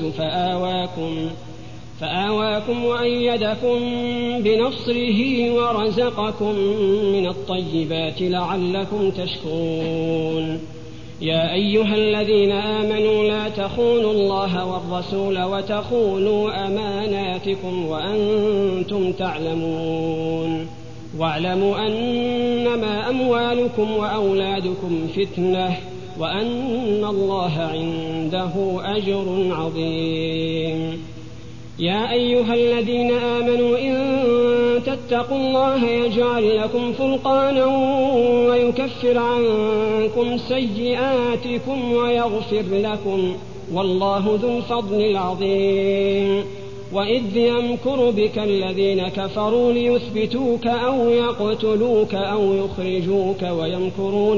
فآواكم وأيدكم بنصره ورزقكم من الطيبات لعلكم تشكرون يا أيها الذين آمنوا لا تخونوا الله والرسول وتخونوا أماناتكم وأنتم تعلمون واعلموا أنما أموالكم وأولادكم فتنة وأن الله عنده أجر عظيم يا أيها الذين آمنوا إن تتقوا الله يجعل لكم فرقانا ويكفر عنكم سيئاتكم ويغفر لكم والله ذو الفضل العظيم وإذ يمكر بك الذين كفروا ليثبتوك أو يقتلوك أو يخرجوك ويمكرون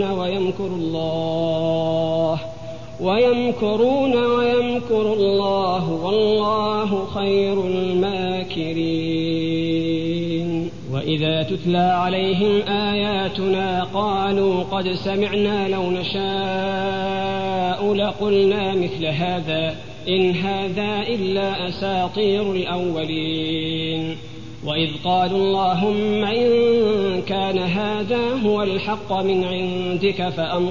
ويمكر الله والله خير الماكرين وإذا تتلى عليهم آياتنا قالوا قد سمعنا لو نشاء لقلنا مثل هذا إن هذا إلا أساطير الأولين وإذ قالوا اللهم إن كان هذا هو الحق من عندك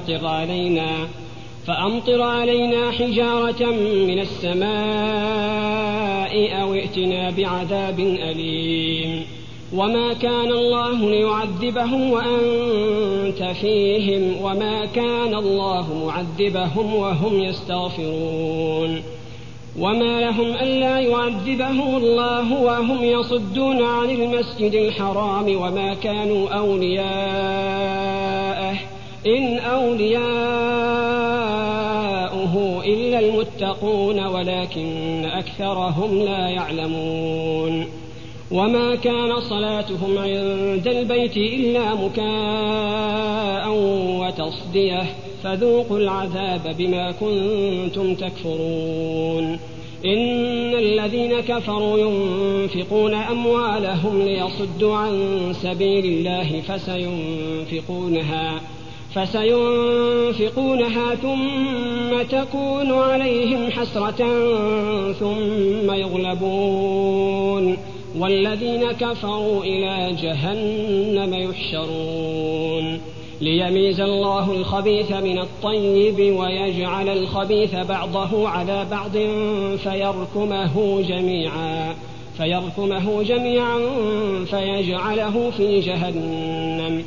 فأمطر علينا حجارة من السماء أو ائتنا بعذاب أليم وما كان الله ليعذبهم وأنت فيهم وما كان الله معذبهم وهم يستغفرون وما لهم ألا يعذبهم الله وهم يصدون عن المسجد الحرام وما كانوا أولياءه إن أولياؤه إلا المتقون ولكن أكثرهم لا يعلمون وما كان صلاتهم عند البيت إلا مكاء وتصدية فذوقوا العذاب بما كنتم تكفرون إن الذين كفروا ينفقون أموالهم ليصدوا عن سبيل الله فسينفقونها ثم تكون عليهم حسرة ثم يغلبون والذين كفروا إلى جهنم يحشرون ليميز الله الخبيث من الطيب ويجعل الخبيث بعضه على بعض فيركمه جميعا فيجعله في جهنم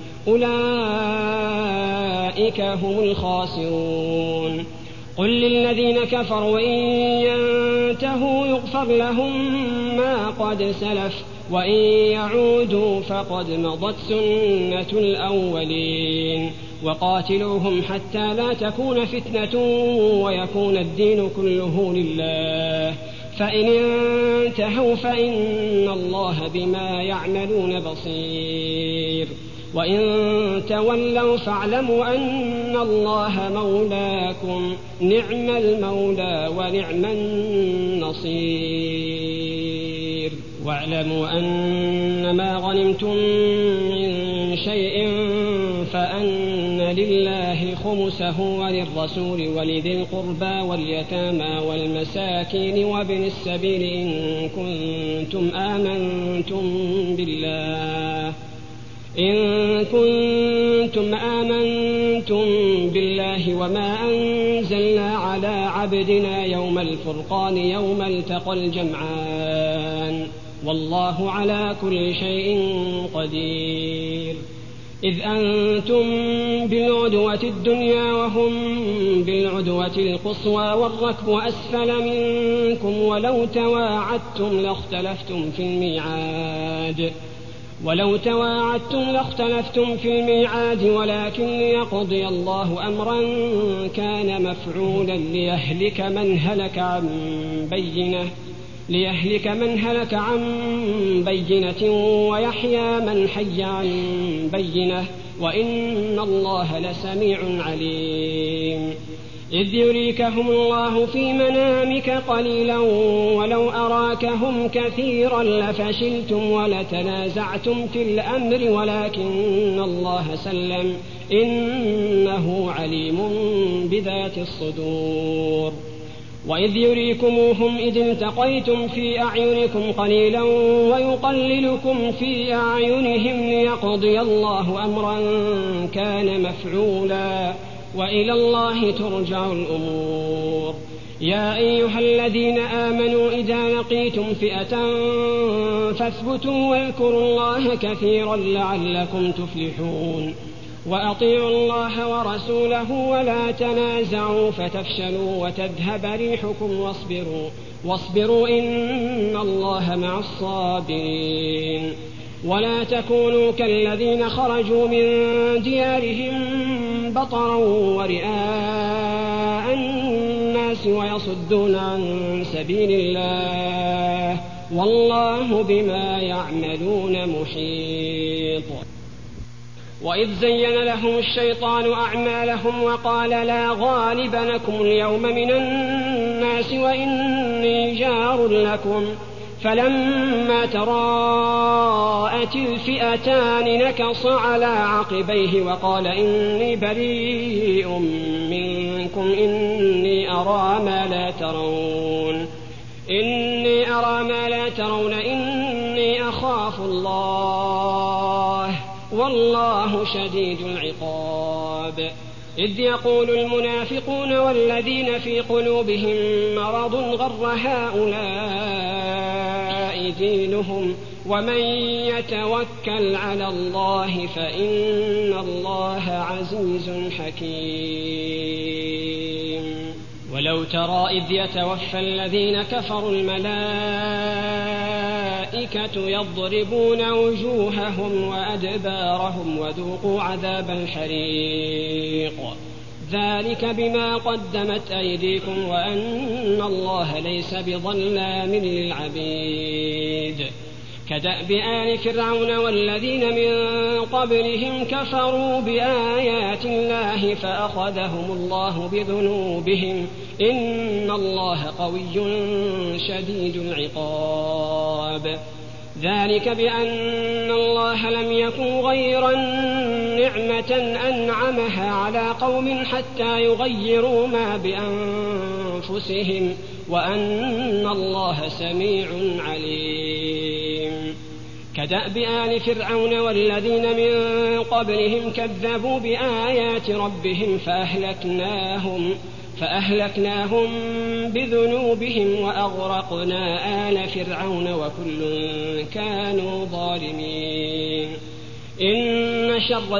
أولئك هم الخاسرون قل للذين كفروا إن ينتهوا يغفر لهم ما قد سلف وإن يعودوا فقد مضت سنة الأولين وقاتلوهم حتى لا تكون فتنة ويكون الدين كله لله فإن انتهوا فإن الله بما يعملون بصير وإن تولوا فاعلموا أن الله مولاكم نعم المولى ونعم النصير واعلموا أن ما غنمتم من شيء فأن لله خمسه وللرسول ولذي القربى واليتامى والمساكين وابن السبيل إن كنتم إن كنتم آمنتم بالله وما أنزلنا على عبدنا يوم الفرقان يوم التقى الجمعان والله على كل شيء قدير. إذ أنتم بالعدوة الدنيا وهم بالعدوة القصوى والركب أسفل منكم ولو تواعدتم لاختلفتم في الميعاد ولكن ليقضي الله أمرا كان مفعولا ليهلك من هلك عن بينة ويحيى من حي عن بينة وإن الله لسميع عليم. إذ يريكهم الله في منامك قليلا ولو أراكهم كثيرا لفشلتم ولتنازعتم في الأمر ولكن الله سلم إنه عليم بذات الصدور. وإذ يريكموهم إذ التقيتم في أعينكم قليلا ويقللكم في أعينهم ليقضي الله أمرا كان مفعولا وإلى الله ترجع الأمور. يا أيها الذين آمنوا إذا لقيتم فئة فاثبتوا واذكروا الله كثيرا لعلكم تفلحون. وأطيعوا الله ورسوله ولا تنازعوا فتفشلوا وتذهب ريحكم واصبروا إن الله مع الصابرين. ولا تكونوا كالذين خرجوا من ديارهم بطرا ورئاء الناس ويصدون عن سبيل الله والله بما يعملون محيط. وإذ زين لهم الشيطان أعمالهم وقال لا غالب لكم اليوم من الناس وإني جار لكم فلما تراءت الفئتان نكص على عقبيه وقال إني بريء منكم إني أرى ما لا ترون إني أخاف الله والله شديد العقاب. إذ يقول المنافقون والذين في قلوبهم مرض غر هؤلاء دينهم ومن يتوكل على الله فإن الله عزيز حكيم. ولو ترى إذ يتوفى الذين كفروا الملائكة يضربون وجوههم وأدبارهم وذوقوا عذاب الحريق ذلك بما قدمت أيديكم وأن الله ليس بظلام للعبيد. كدأب آل فرعون والذين من قبلهم كفروا بآيات الله فأخذهم الله بذنوبهم إن الله قوي شديد العقاب. ذلك بأن الله لم يكن غير نعمة أنعمها على قوم حتى يغيروا ما بأنفسهم وأن الله سميع عليم. كدأب آل فرعون والذين من قبلهم كذبوا بآيات ربهم فأهلكناهم بذنوبهم وأغرقنا آل فرعون وكل كانوا ظالمين. إن شر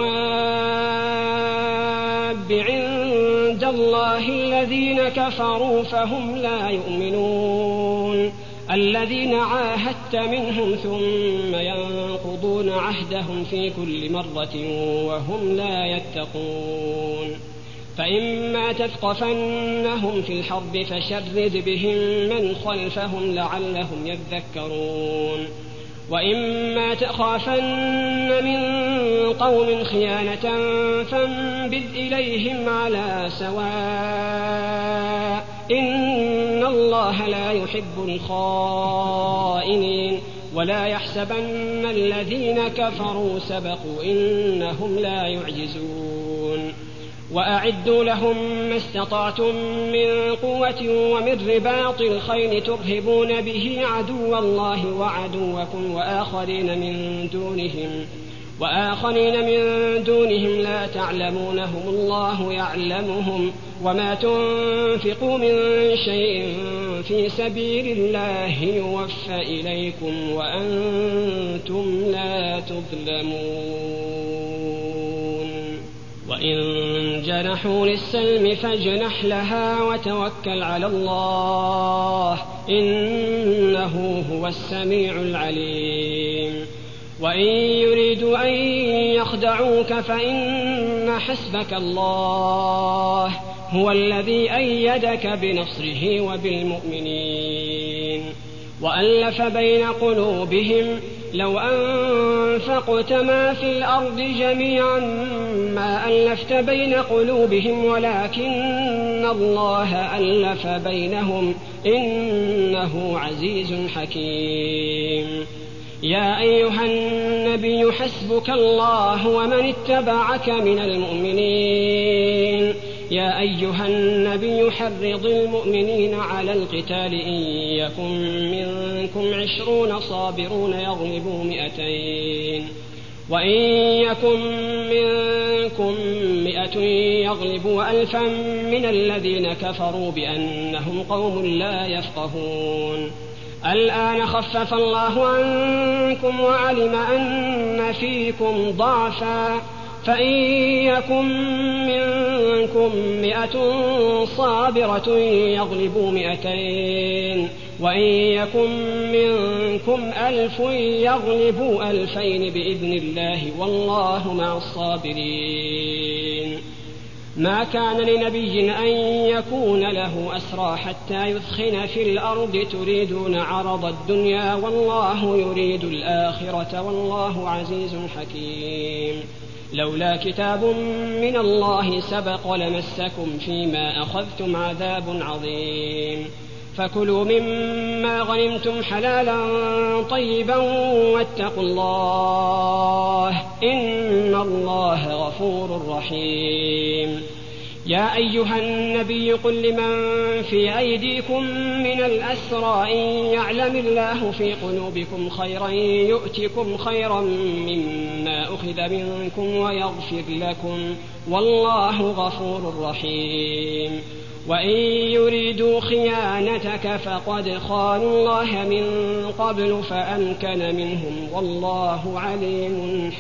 الدواب عند الله الذين كفروا فهم لا يؤمنون الذين عاهدت منهم ثم ينقضون عهدهم في كل مرة وهم لا يتقون. فإما تثقفنهم في الحرب فشرد بهم من خلفهم لعلهم يذكرون. وإما تخافن من قوم خيانة فانبذ إليهم على سواء إن الله لا يحب الخائنين. ولا يحسبن الذين كفروا سبقوا إنهم لا يعجزون. وأعدوا لهم ما استطعتم من قوة ومن رباط الخيل ترهبون به عدو الله وعدوكم وآخرين من دونهم لا تعلمونهم الله يعلمهم وما تنفقوا من شيء في سبيل الله يوفى إليكم وأنتم لا تظلمون وإن جنحوا للسلم فاجنح لها وتوكل على الله إنه هو السميع العليم وإن يريدوا أن يخدعوك فإن حسبك الله هو الذي أيدك بنصره وبالمؤمنين وألف بين قلوبهم لو أنفقت ما في الأرض جميعا ما ألفت بين قلوبهم ولكن الله ألف بينهم إنه عزيز حكيم يا أيها النبي حسبك الله ومن اتبعك من المؤمنين يا أيها النبي حرض المؤمنين على القتال إن يكن منكم 20 صابرون يغلبوا 200 وإن يكن منكم 100 يغلبوا 1000 من الذين كفروا بأنهم قوم لا يفقهون الآن خفف الله عنكم وعلم أن فيكم ضعفا فإن يكن منكم 100 صابرة يغلبوا 200 وإن يكن منكم 1000 يغلبوا 2000 بإذن الله والله مع الصابرين ما كان لنبي أن يكون له أسرى حتى يثخن في الأرض تريدون عرض الدنيا والله يريد الآخرة والله عزيز حكيم لولا كتاب من الله سبق لمسكم فيما أخذتم عذاب عظيم فكلوا مما غنمتم حلالا طيبا واتقوا الله إن الله غفور رحيم يا أيها النبي قل لمن في أيديكم من الأسرى إن يعلم الله في قلوبكم خيرا يؤتكم خيرا مما أخذ منكم ويغفر لكم والله غفور رحيم وإن يريدوا خيانتك فقد خانوا الله من قبل فأمكن منهم والله عليم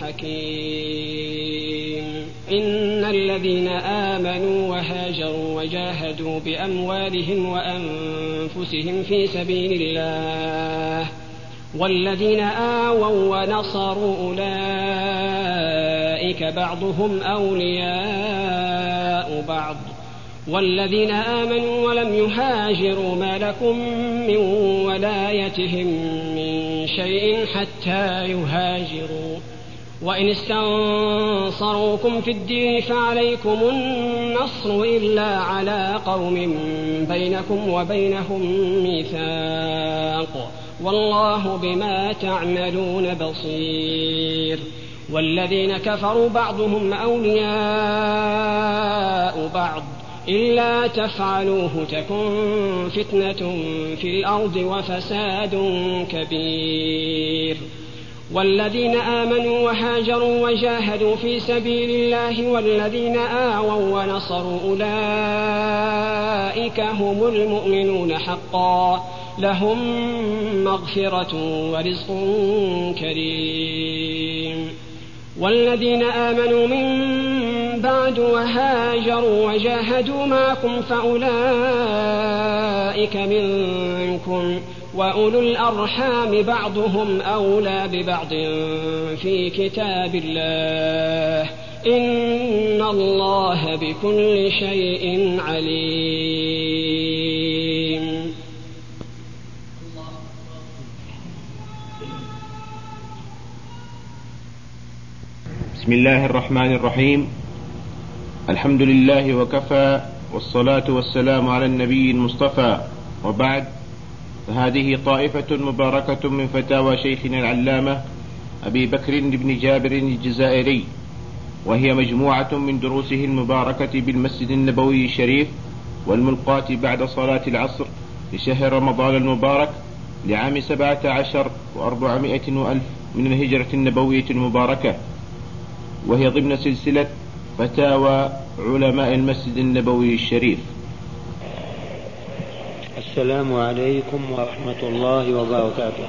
حكيم إن الذين آمنوا وهاجروا وجاهدوا بأموالهم وأنفسهم في سبيل الله والذين آووا ونصروا أولئك بعضهم أولياء بعض والذين آمنوا ولم يهاجروا ما لكم من ولايتهم من شيء حتى يهاجروا وإن استنصروكم في الدين فعليكم النصر إلا على قوم بينكم وبينهم ميثاق والله بما تعملون بصير والذين كفروا بعضهم أولياء بعض إلا تفعلوه تكن فتنة في الأرض وفساد كبير والذين آمنوا وهاجروا وجاهدوا في سبيل الله والذين آووا ونصروا أولئك هم المؤمنون حقا لهم مغفرة ورزق كريم والذين آمنوا من بعد وهاجروا وجاهدوا معكم فأولئك منكم وأولو الأرحام بعضهم أولى ببعض في كتاب الله إن الله بكل شيء عليم. بسم الله الرحمن الرحيم. الحمد لله وكفى والصلاة والسلام على النبي المصطفى وبعد، فهذه طائفة مباركة من فتاوى شيخنا العلامة أبي بكر بن جابر الجزائري، وهي مجموعة من دروسه المباركة بالمسجد النبوي الشريف والملقاة بعد صلاة العصر لشهر رمضان المبارك لعام 17 و400 وألف من الهجرة النبوية المباركة وهي ضمن سلسلة فتاوى علماء المسجد النبوي الشريف. السلام عليكم ورحمة الله وبركاته.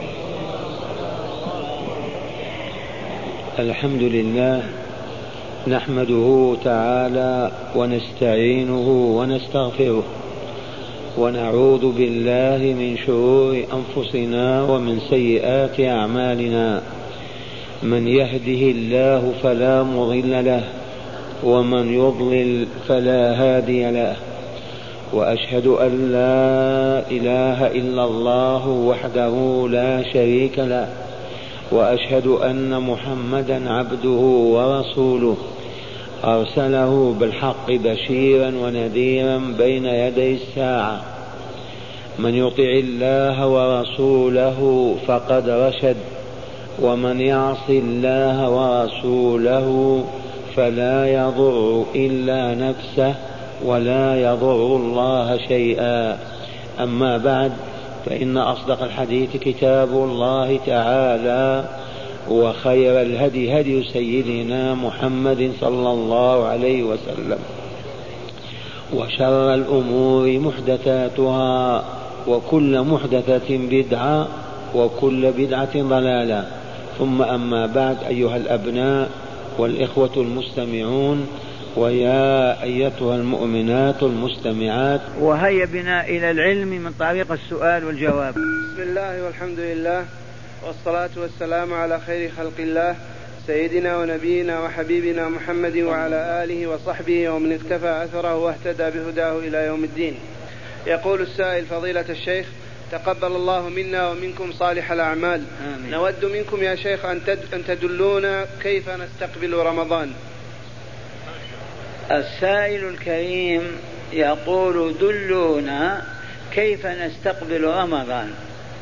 الحمد لله نحمده تعالى ونستعينه ونستغفره ونعوذ بالله من شرور أنفسنا ومن سيئات أعمالنا. من يهده الله فلا مضل له ومن يضلل فلا هادي له، وأشهد أن لا إله إلا الله وحده لا شريك له، وأشهد أن محمدا عبده ورسوله أرسله بالحق بشيرا ونذيرا بين يدي الساعة. من يطع الله ورسوله فقد رشد، ومن يعص الله ورسوله فلا يضر إلا نفسه ولا يضر الله شيئا. أما بعد، فإن أصدق الحديث كتاب الله تعالى، وخير الهدي هدي سيدنا محمد صلى الله عليه وسلم، وشر الأمور محدثاتها، وكل محدثة بدعة، وكل بدعة ضلالة. ثم أما بعد، أيها الأبناء والإخوة المستمعون، ويا أيتها المؤمنات المستمعات، وهيا بنا إلى العلم من طريق السؤال والجواب. بسم الله والحمد لله، والصلاة والسلام على خير خلق الله سيدنا ونبينا وحبيبنا محمد وعلى آله وصحبه ومن اكتفى أثره واهتدى بهداه إلى يوم الدين. يقول السائل: فضيلة الشيخ، تقبل الله منا ومنكم صالح الأعمال. آمين. نود منكم يا شيخ أن تدلونا كيف نستقبل رمضان. السائل الكريم يقول: دلونا كيف نستقبل رمضان.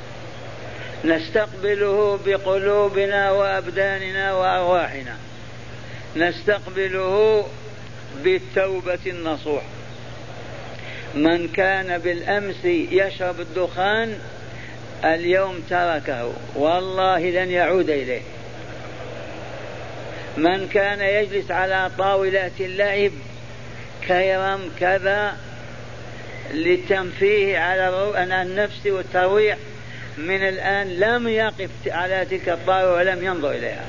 نستقبله بقلوبنا وأبداننا وأرواحنا، نستقبله بالتوبة النصوح. من كان بالأمس يشرب الدخان اليوم تركه، والله لن يعود إليه. من كان يجلس على طاولات اللعب كيرم كذا للتنفيه على النفس والترويح، من الآن لم يقف على تلك الطاولة ولم ينظر إليها.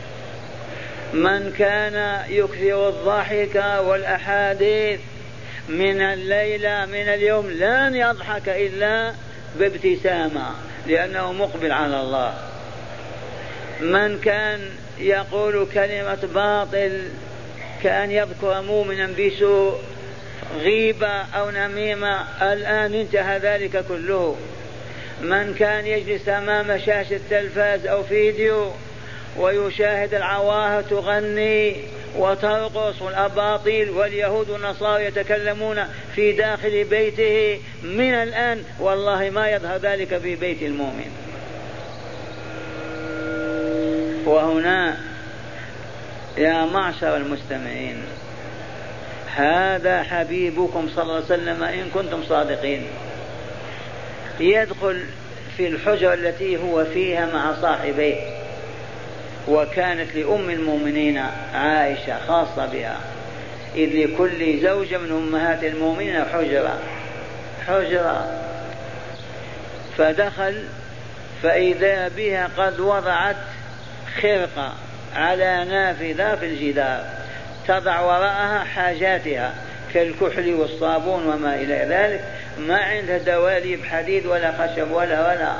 من كان يكثر الضحك والأحاديث من الليلة من اليوم لن يضحك إلا بابتسامة، لأنه مقبل على الله. من كان يقول كلمة باطل كأن يذكر مؤمنا بسوء، غيبة أو نميمة، الآن انتهى ذلك كله. من كان يجلس أمام شاشة التلفاز أو فيديو ويشاهد العواهر تغني وترقص والأباطيل واليهود والنصارى يتكلمون في داخل بيته، من الآن والله ما يظهر ذلك في بيت المؤمن. وهنا يا معشر المستمعين، هذا حبيبكم صلى الله عليه وسلم إن كنتم صادقين، يدخل في الحجرة التي هو فيها مع صاحبيه، وكانت لأم المؤمنين عائشة خاصة بها، إذ لكل زوجة من أمهات المؤمنين حجرة. فدخل فإذا بها قد وضعت خرقة على نافذة في الجدار تضع وراءها حاجاتها كالكحل والصابون وما إلى ذلك، ما عندها دواليب حديد ولا خشب ولا.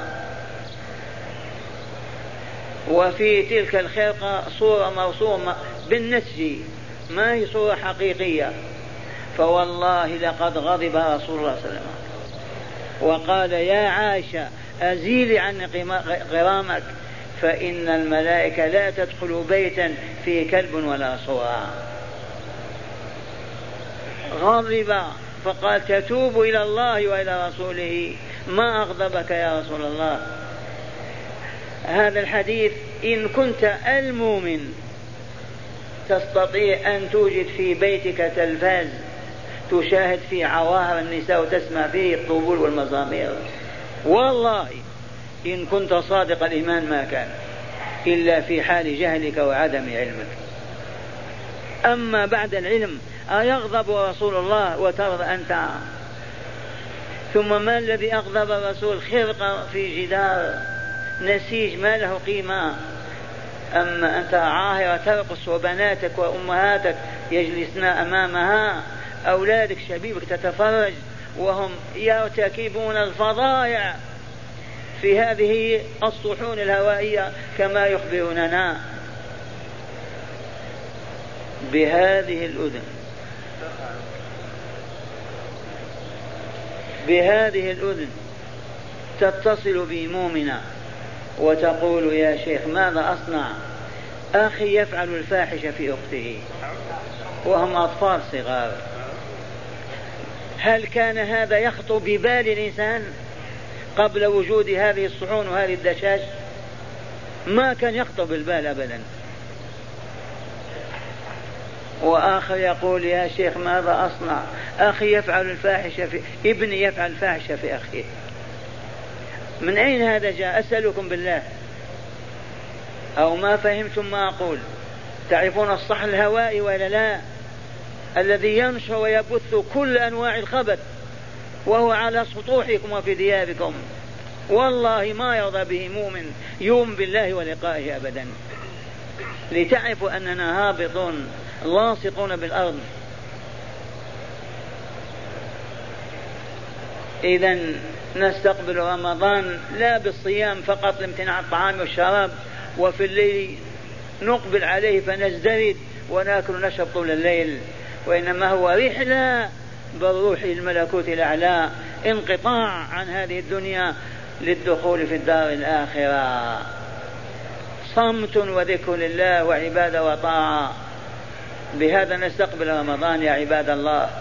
وفي تلك الخرقة صورة مرسومة بالنسج، ما هي صورة حقيقية. فوالله لقد غضب رسول الله صلى الله عليه وسلم وقال: يا عائشة أزيلي عني غرامك، فإن الملائكة لا تدخل بيتا فيه كلب ولا صورة. غضب فقال: تتوب إلى الله وإلى رسوله، ما أغضبك يا رسول الله. هذا الحديث إن كنت المؤمن تستطيع أن توجد في بيتك تلفاز تشاهد فيه عواهر النساء وتسمع فيه الطبول والمزامير، والله إن كنت صادق الإيمان ما كان إلا في حال جهلك وعدم علمك. أما بعد العلم أيغضب رسول الله وترضى أنت؟ ثم ما الذي أغضب الرسول؟ خرقة في جدار، نسيج ما له قيمة. أما أنت عاهرة ترقص وبناتك وأمهاتك يجلسن أمامها، أولادك شبيبك تتفرج وهم يرتكبون الفظائع في هذه الصحون الهوائية كما يخبروننا. بهذه الأذن تتصل بي مؤمنة وتقول يا شيخ ماذا أصنع؟ أخي يفعل الفاحشة في أخته وهم أطفال صغار. هل كان هذا يخطر ببال الإنسان قبل وجود هذه الصحون وهذه الدشاش؟ ما كان يخطر بالبال أبدا. وآخر يقول يا شيخ ماذا أصنع؟ أخي يفعل الفاحشة ابني يفعل الفاحشة في أخيه. من أين هذا جاء؟ أسألكم بالله، أو ما فهمتم ما أقول؟ تعرفون الصحن الهوائي ولا لا؟ الذي ينشر ويبث كل أنواع الخبث وهو على سطوحكم وفي ثيابكم، والله ما يرضى به مؤمن يؤمن بالله ولقائه أبدا. لتعرفوا أننا هابطون لاصقون بالأرض. إذن نستقبل رمضان لا بالصيام فقط لامتناع الطعام والشراب وفي الليل نقبل عليه فنزدرد ونأكل ونشرب طول الليل، وإنما هو رحلة بالروح الملكوت الأعلى، انقطاع عن هذه الدنيا للدخول في الدار الآخرة. صمت وذكر لله وعبادة وطاعة. بهذا نستقبل رمضان يا عباد الله.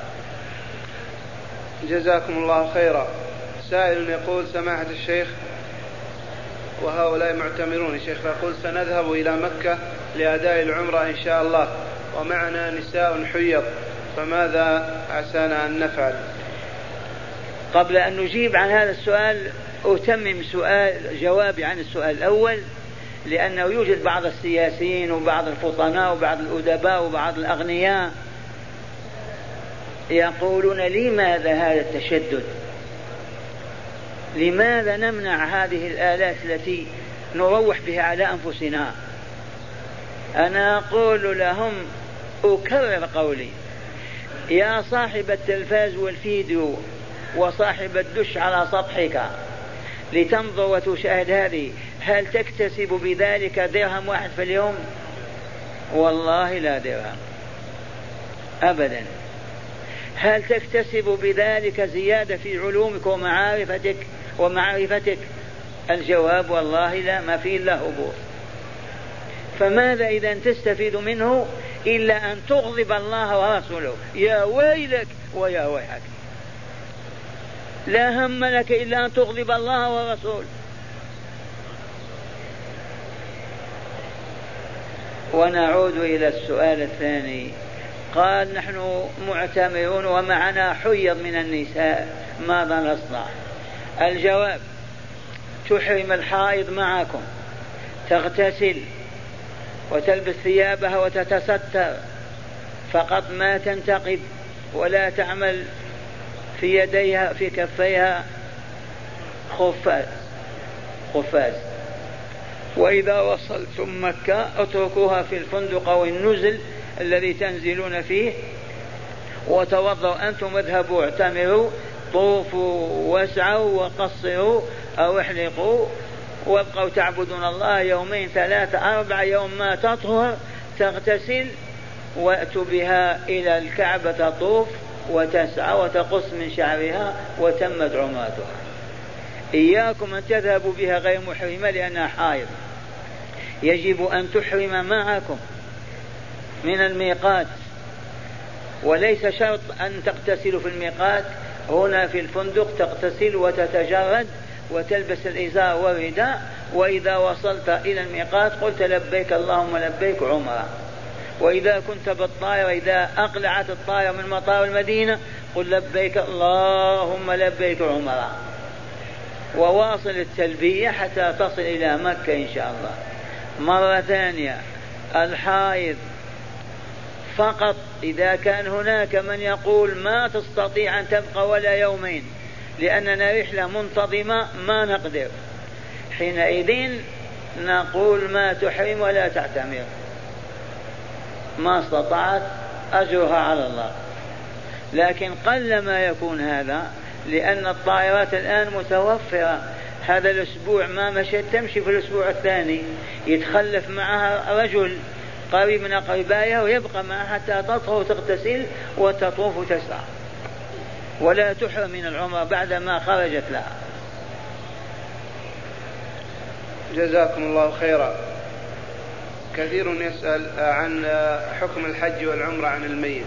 جزاكم الله خيرا. سائل يقول سماحة الشيخ وهؤلاء معتمرون الشيخ، يقول سنذهب إلى مكة لأداء العمرة إن شاء الله ومعنا نساء حيض، فماذا عسانا أن نفعل؟ قبل أن نجيب عن هذا السؤال أتمم جوابي عن السؤال الأول، لأنه يوجد بعض السياسيين وبعض الفطناء وبعض الأدباء وبعض الأغنياء يقولون لماذا هذا التشدد؟ لماذا نمنع هذه الآلات التي نروح بها على أنفسنا؟ أنا أقول لهم أكرر قولي، يا صاحب التلفاز والفيديو وصاحب الدش على سطحك لتنظر وتشاهد هذه، هل تكتسب بذلك درهم واحد في اليوم؟ والله لا درهم أبدا. هل تكتسب بذلك زيادة في علومك ومعرفتك؟ الجواب والله لا، ما فيه إلا هبوط. فماذا إذا تستفيد منه إلا أن تغضب الله ورسوله؟ يا ويلك ويا ويحك، لا هم لك إلا أن تغضب الله ورسوله. ونعود إلى السؤال الثاني. قال نحن معتمرون ومعنا حيض من النساء، ماذا نصنع؟ الجواب تحرم الحائض معكم، تغتسل وتلبس ثيابها وتتستر فقط، ما تنتقب ولا تعمل في يديها في كفيها خفاز. وإذا وصلتم مكة اتركوها في الفندق أو النزل الذي تنزلون فيه وتوضوا أنتم، اذهبوا اعتمروا، طوفوا واسعوا وقصروا أو احلقوا وابقوا تعبدون الله يومين 3 4. يوم ما تطهر تغتسل وأتوا بها إلى الكعبة تطوف وتسعى وتقص من شعرها وتمت عمرتها. إياكم أن تذهبوا بها غير محرمة لأنها حائض. يجب أن تحرم معكم من الميقات، وليس شرط أن تغتسلوا في الميقات. هنا في الفندق تغتسل وتتجرد وتلبس الإزار والرداء، وإذا وصلت إلى الميقات قلت لبيك اللهم لبيك عمرة. وإذا كنت بالطائرة إذا أقلعت الطائرة من مطار المدينة قل لبيك اللهم لبيك عمرة، وواصل التلبية حتى تصل إلى مكة إن شاء الله. مرة ثانية، الحائض فقط. إذا كان هناك من يقول ما تستطيع أن تبقى ولا يومين لأننا رحلة منتظمة ما نقدر، حينئذ نقول ما تحرم ولا تعتمر، ما استطعت أجرها على الله. لكن قل ما يكون هذا لأن الطائرات الآن متوفرة. هذا الأسبوع ما مشت تمشي في الأسبوع الثاني، يتخلف معها رجل قريب من أقربائها ويبقى معها حتى تطهر وتغتسل وتطوف وتسعى، ولا تحرم من العمرة بعدما خرجت لها. جزاكم الله خيرا. كثير يسأل عن حكم الحج والعمرة عن الميت.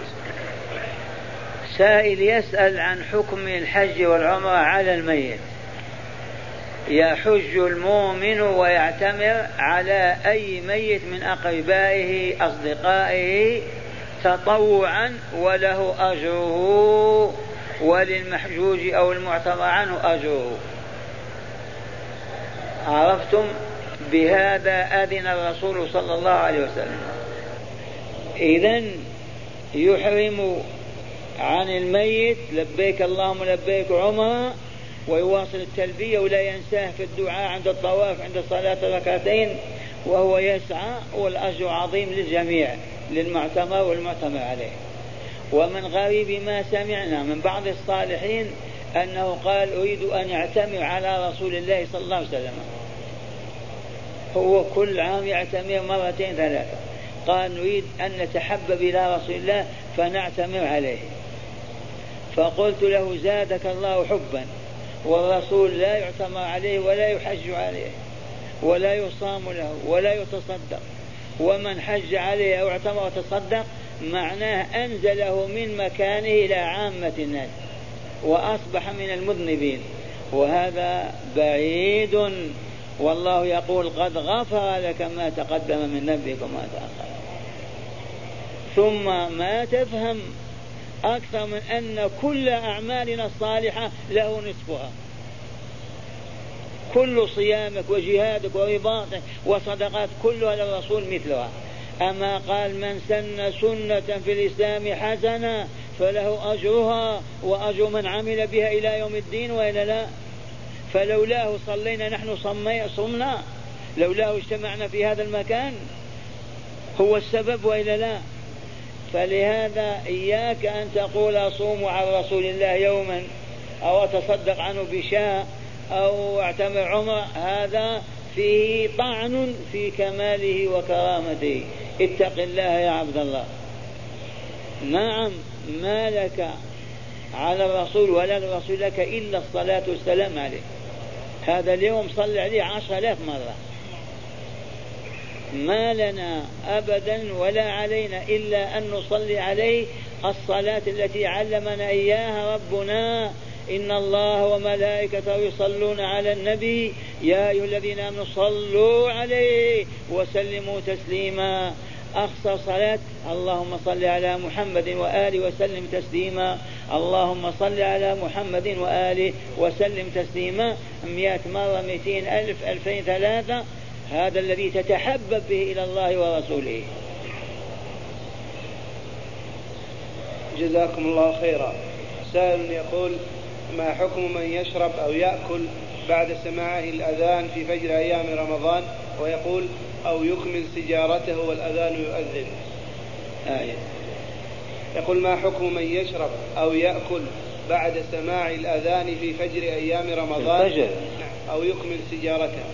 سائل يسأل عن حكم الحج والعمرة على الميت. يحج المؤمن ويعتمر على أي ميت من أقربائه أصدقائه تطوعا وله أجره، وللمحجوج أو المعتمر عنه أجره. عرفتم؟ بهذا أذن الرسول صلى الله عليه وسلم. إذن يحرم عن الميت لبيك اللهم لبيك عمره، ويواصل التلبية ولا ينساه في الدعاء عند الطواف عند صلاة الركعتين وهو يسعى، والأجر عظيم للجميع للمعتمر والمعتمر عليه. ومن غريب ما سمعنا من بعض الصالحين أنه قال أريد أن يعتمر على رسول الله صلى الله عليه وسلم، هو كل عام يعتمر مرتين ثلاثة، قال نريد أن نتحبب إلى رسول الله فنعتمر عليه. فقلت له زادك الله حبا، والرسول لا يعتمر عليه ولا يحج عليه ولا يصام له ولا يتصدق، ومن حج عليه أو اعتمر وتصدق معناه أنزله من مكانه إلى عامة الناس وأصبح من المذنبين، وهذا بعيد. والله يقول قد غفر لك ما تقدم من ذنبك وما تأخر. ثم ما تفهم أكثر من أن كل أعمالنا الصالحة له نصفها، كل صيامك وجهادك ورباطك وصدقات كلها للرسول مثلها. أما قال من سن سنة في الإسلام حسنة فله أجرها وأجر من عمل بها إلى يوم الدين، وإلا لا؟ فلولاه صلينا نحن صمنا، لولاه اجتمعنا في هذا المكان، هو السبب وإلا لا؟ فلهذا إياك أن تقول أصوم على رسول الله يوما أو أتصدق عنه بشاء أو أعتمر عمره، هذا فيه طعن في كماله وكرامته. اتق الله يا عبد الله. نعم ما لك على الرسول ولا الرسول لك إلا الصلاة والسلام عليه. هذا اليوم صلى عليه 10,000 مرة. ما لنا أبدا ولا علينا إلا أن نصلي عليه الصلاة التي علمنا إياها ربنا. إن الله وملائكته يصلون على النبي يا أيها الذين آمنوا صلوا عليه وسلموا تسليما. أخصر صلاة اللهم صل على محمد وآله وسلم تسليما، اللهم صل على محمد وآله وسلم تسليما 100 مرة 200 ألف 2000 3. هذا الذي تتحبب به إلى الله ورسوله. جزاكم الله خيرا. سائل يقول ما حكم من يشرب أو يأكل بعد سماعه الأذان في فجر أيام رمضان، ويقول أو يكمل سجارته والأذان يؤذن؟ يقول ما حكم من يشرب أو يأكل بعد سماع الأذان في فجر أيام رمضان أو يكمل سجارته؟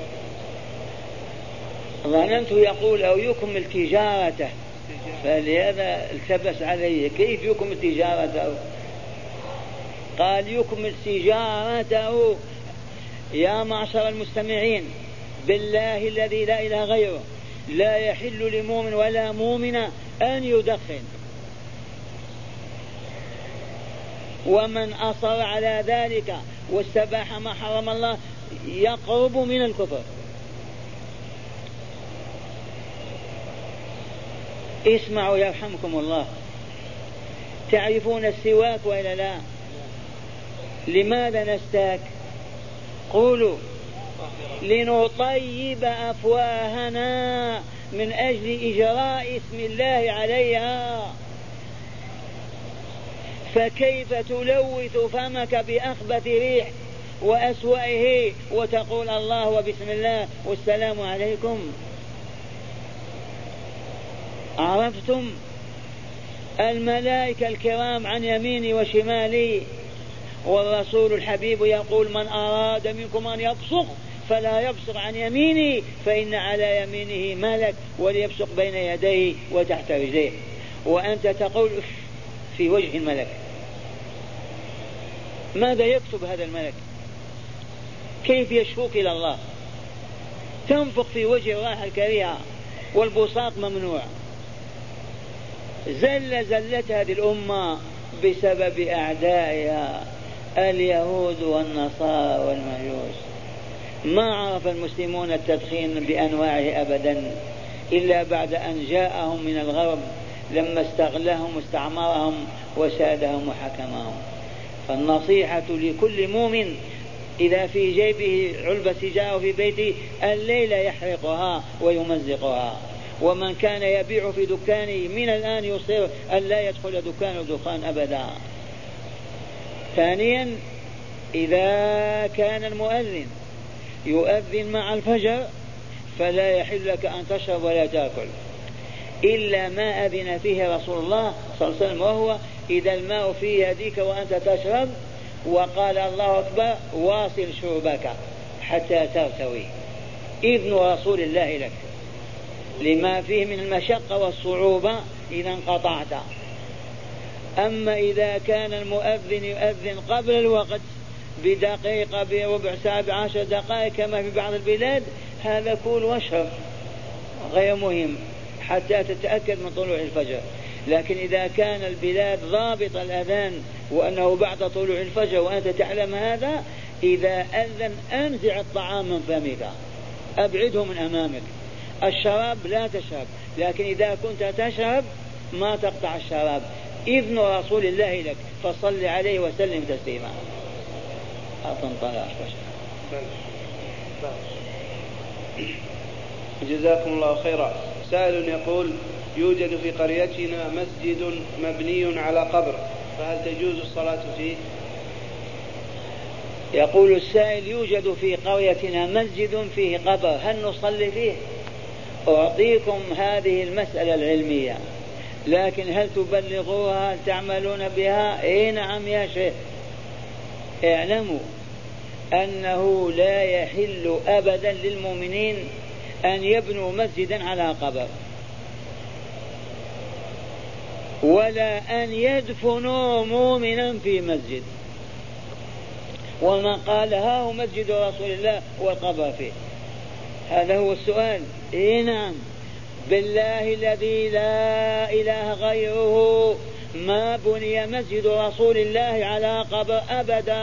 ظننت يقول أو يكمل تجارته، فلهذا التبس عليه كيف يكمل تجارته؟ قال يكمل سجارته. يا معشر المستمعين بالله الذي لا إله غيره لا يحل لمؤمن ولا مؤمنة أن يدخن، ومن أصر على ذلك واستباح ما حرم الله يقرب من الكفر. اسمعوا يرحمكم الله، تعرفون السواك وإلا لا؟ لماذا نستاك؟ قولوا لنطيب أفواهنا من أجل إجراء اسم الله عليها. فكيف تلوث فمك بأخبث ريح وأسوأه وتقول الله وبسم الله والسلام عليكم؟ عرفتم؟ الملائكة الكرام عن يميني وشمالي، والرسول الحبيب يقول من أراد منكم أن يبصق فلا يبصق عن يمينه فإن على يمينه ملك وليبصق بين يديه وتحت رجليه، وأنت تقول في وجه الملك. ماذا يكتب هذا الملك؟ كيف يشفوك إلى الله؟ تنفخ في وجه الراحة الكريهة والبصاق ممنوع. زلت هذه الأمة بسبب أعدائها اليهود والنصارى والمجوس. ما عرف المسلمون التدخين بأنواعه أبدا إلا بعد أن جاءهم من الغرب لما استغلهم واستعمرهم وسادهم وحكمهم. فالنصيحة لكل مؤمن إذا في جيبه علبة سيجارة في بيته الليل يحرقها ويمزقها، ومن كان يبيع في دكانه من الآن يصر أن لا يدخل دكان أبدا. ثانيا، إذا كان المؤذن يؤذن مع الفجر فلا يحل لك أن تشرب ولا تأكل إلا ما أذن فيه رسول الله صلى الله عليه وسلم، وهو إذا الماء في يديك وأنت تشرب وقال الله أكبر واصل شربك حتى ترتوي، إذن رسول الله لك لما فيه من المشقة والصعوبة إذا انقطعت. أما إذا كان المؤذن يؤذن قبل الوقت بدقيقة بربع ساعة ب10 دقائق كما في بعض البلاد، هذا كل واشرب غير مهم حتى تتأكد من طلوع الفجر. لكن إذا كان البلاد ضابط الأذان وأنه بعد طلوع الفجر وأنت تعلم هذا، إذا أذن أنزع الطعام من فمك، أبعده من أمامك. الشراب لا تشرب، لكن إذا كنت تشرب ما تقطع الشراب، إذن رسول الله لك، فصل عليه وسلم تسليما. جزاكم الله خيرا. سائل يقول يوجد في قريتنا مسجد مبني على قبر، فهل تجوز الصلاة فيه؟ يقول السائل يوجد في قريتنا مسجد فيه قبر، هل نصلي فيه؟ أعطيكم هذه المسألة العلمية، لكن هل تبلغوها؟ هل تعملون بها؟ إيه نعم يا شيخ. اعلموا أنه لا يحل أبدا للمؤمنين أن يبنوا مسجدا على قبر، ولا أن يدفنوا مؤمنا في مسجد. وما قال ها هو مسجد رسول الله والقبر فيه، هذا هو السؤال. إيه نعم، بالله الذي لا إله غيره ما بني مسجد رسول الله على قبر أبدا،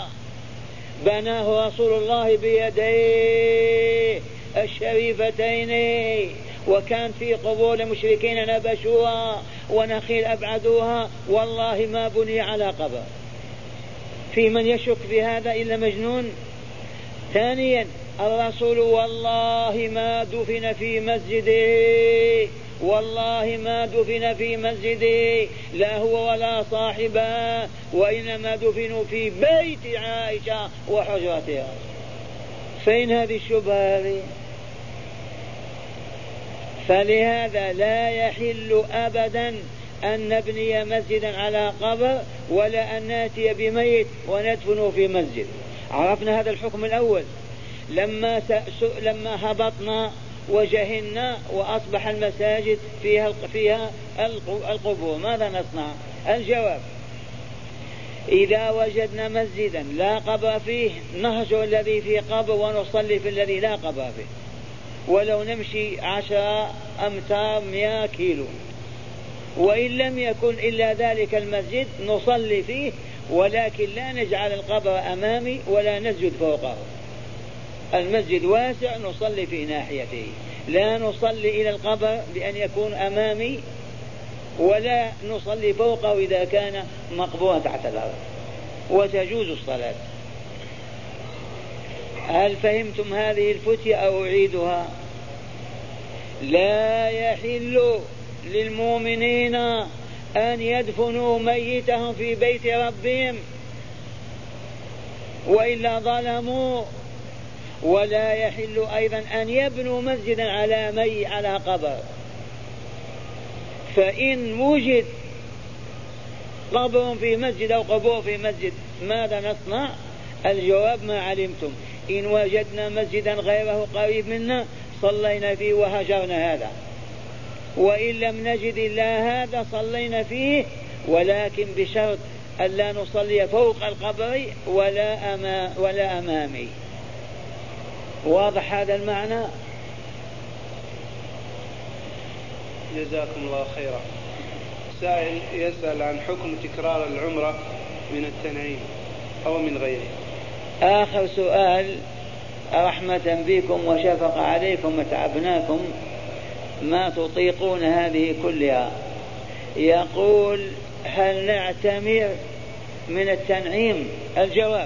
بناه رسول الله بيديه الشريفتين، وكان في قبور المشركين نبشوها ونخيل أبعدوها، والله ما بني على قبر. في من يشك في هذا إلا مجنون. ثانيا، الرسول والله ما دفن في مسجده، والله ما دفن في مسجده لا هو ولا صاحبه، وإنما دفنوا في بيت عائشة وحجرتها. فين هذه الشبهة هذه؟ فلهذا لا يحل أبدا أن نبني مسجدا على قبر، ولا أن نأتي بميت وندفنه في مسجد. عرفنا هذا الحكم الأول. لما هبطنا وجهلنا وأصبح المساجد فيها القبور، ماذا نصنع؟ الجواب: إذا وجدنا مسجدا لا قبر فيه نهجر الذي فيه قبر ونصلي في الذي لا قبر فيه، ولو نمشي 10 أمتار 100 كيلو. وإن لم يكن إلا ذلك المسجد نصلي فيه، ولكن لا نجعل القبر أمامي ولا نسجد فوقه. المسجد واسع نصلي في ناحيته، لا نصلي إلى القبر بأن يكون أمامي، ولا نصلي فوقه إذا كان مقبورا تحت الأرض، وتجوز الصلاة. هل فهمتم هذه الفتية أو أعيدها؟ لا يحل للمؤمنين أن يدفنوا ميتهم في بيت ربهم وإلا ظلموا. ولا يحل أيضا أن يبنوا مسجدا على قبر. فإن وجد قبر في مسجد أو قبور في مسجد ماذا نصنع؟ الجواب ما علمتم. إن وجدنا مسجدا غيره قريب منا صلينا فيه وهجرنا هذا، وإن لم نجد إلا هذا صلينا فيه، ولكن بشرط ألا نصلي فوق القبر ولا أمامي. واضح هذا المعنى؟ جزاكم الله خيرا. سائل يسأل عن حكم تكرار العمرة من التنعيم أو من غيره. آخر سؤال رحمة بكم وشفق عليكم وتعبناكم ما تطيقون هذه كلها. يقول هل نعتمر من التنعيم؟ الجواب: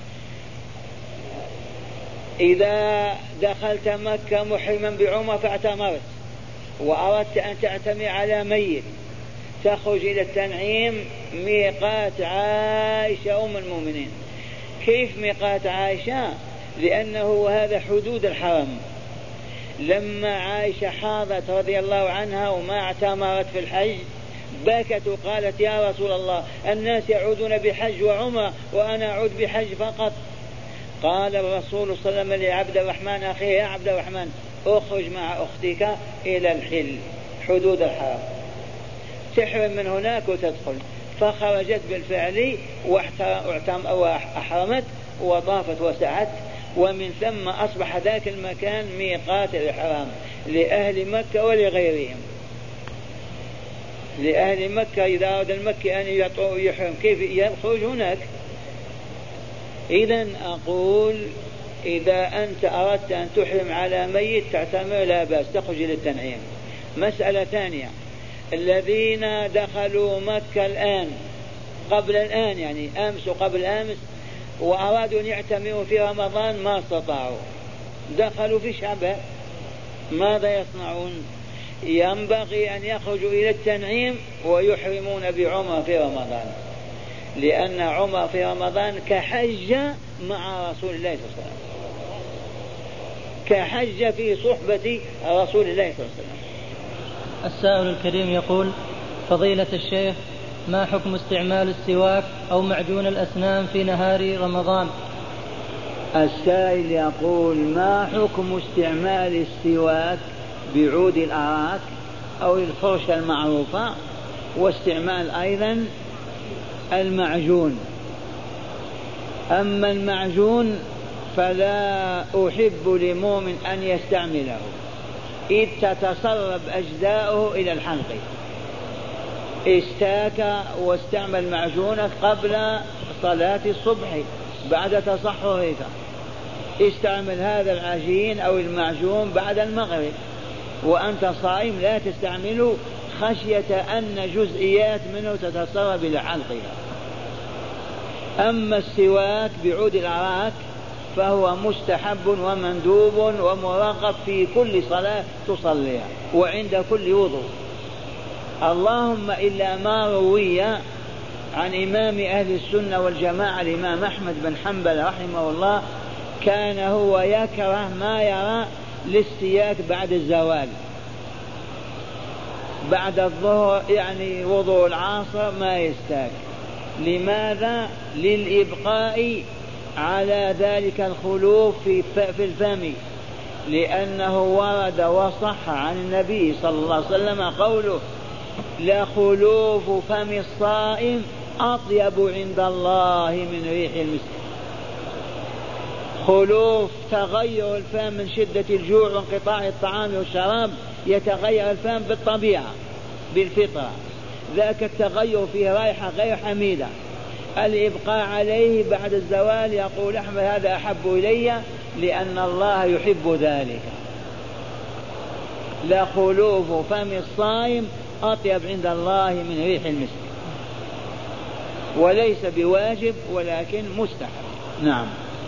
إذا دخلت مكة محرما بعمرة فاعتمرت وأردت أن تعتمر على ميت تخرج إلى التنعيم ميقات عائشة أم المؤمنين. كيف ميقات عائشة؟ لأنه هذا حدود الحرم. لما عائشة حاضت رضي الله عنها وما اعتمرت في الحج بكت وقالت يا رسول الله الناس يعودون بحج وعمرة وأنا أعود بحج فقط. قال الرسول صلى الله عليه وسلم لعبد الرحمن أخيه: يا عبد الرحمن اخرج مع أختك إلى الحل حدود الحرم، تحرم من هناك وتدخل. فخرجت بالفعل وأحرمت وطافت وسعت، ومن ثم أصبح ذاك المكان ميقات الإحرام لأهل مكة ولغيرهم. لأهل مكة إذا أراد المكي أن يحرم كيف يخرج هناك؟ إذن أقول إذا أنت أردت أن تحرم على ميت تعتمر لا بأس، تخرج إلى التنعيم. مسألة ثانية: الذين دخلوا مكة الآن قبل الآن يعني أمس وقبل أمس وأرادوا أن يعتمروا في رمضان ما استطاعوا، دخلوا في شعبان، ماذا يصنعون؟ ينبغي أن يخرجوا إلى التنعيم ويحرمون بعمرة في رمضان، لأن عمرة في رمضان كحج مع رسول الله صلى الله عليه وسلم، كحج في صحبة رسول الله صلى الله عليه وسلم. السائل الكريم يقول: فضيلة الشيخ، ما حكم استعمال السواك أو معجون الأسنان في نهار رمضان؟ السائل يقول: ما حكم استعمال السواك بعود الأراك أو الفرشة المعروفة، واستعمال أيضا المعجون؟ أما المعجون فلا أحب لمؤمن أن يستعمله إذ تتسرب أجزاؤه إلى الحلق. استاك واستعمل معجونك قبل صلاة الصبح بعد تصحرك، استعمل هذا العجين أو المعجون بعد المغرب وأنت صائم، لا تستعمله خشية أن جزئيات منه تتسرب إلى حلقها. أما السواك بعود الأراك فهو مستحب ومندوب ومرغب في كل صلاة تصليها وعند كل وضوء، اللهم إلا ما روي عن إمام أهل السنة والجماعة الإمام أحمد بن حنبل رحمه الله كان هو يكره ما يرى للسياك بعد الزوال، بعد الظهر يعني وضوء العصر ما يستاك. لماذا؟ للإبقاء على ذلك الخلوف في الفم، لأنه ورد وصح عن النبي صلى الله عليه وسلم قوله: لخلوف فم الصائم أطيب عند الله من ريح المسك. خلوف تغير الفم من شدة الجوع وانقطاع الطعام والشراب، يتغير الفم بالطبيعة بالفطرة، ذاك التغير فيه رائحة غير حميدة. الإبقاء عليه بعد الزوال يقول أحمد هذا أحب إلي لأن الله يحب ذلك. لخلوف فم الصائم أطيب عند الله من ريح المسك، وليس بواجب ولكن مستحب. نعم.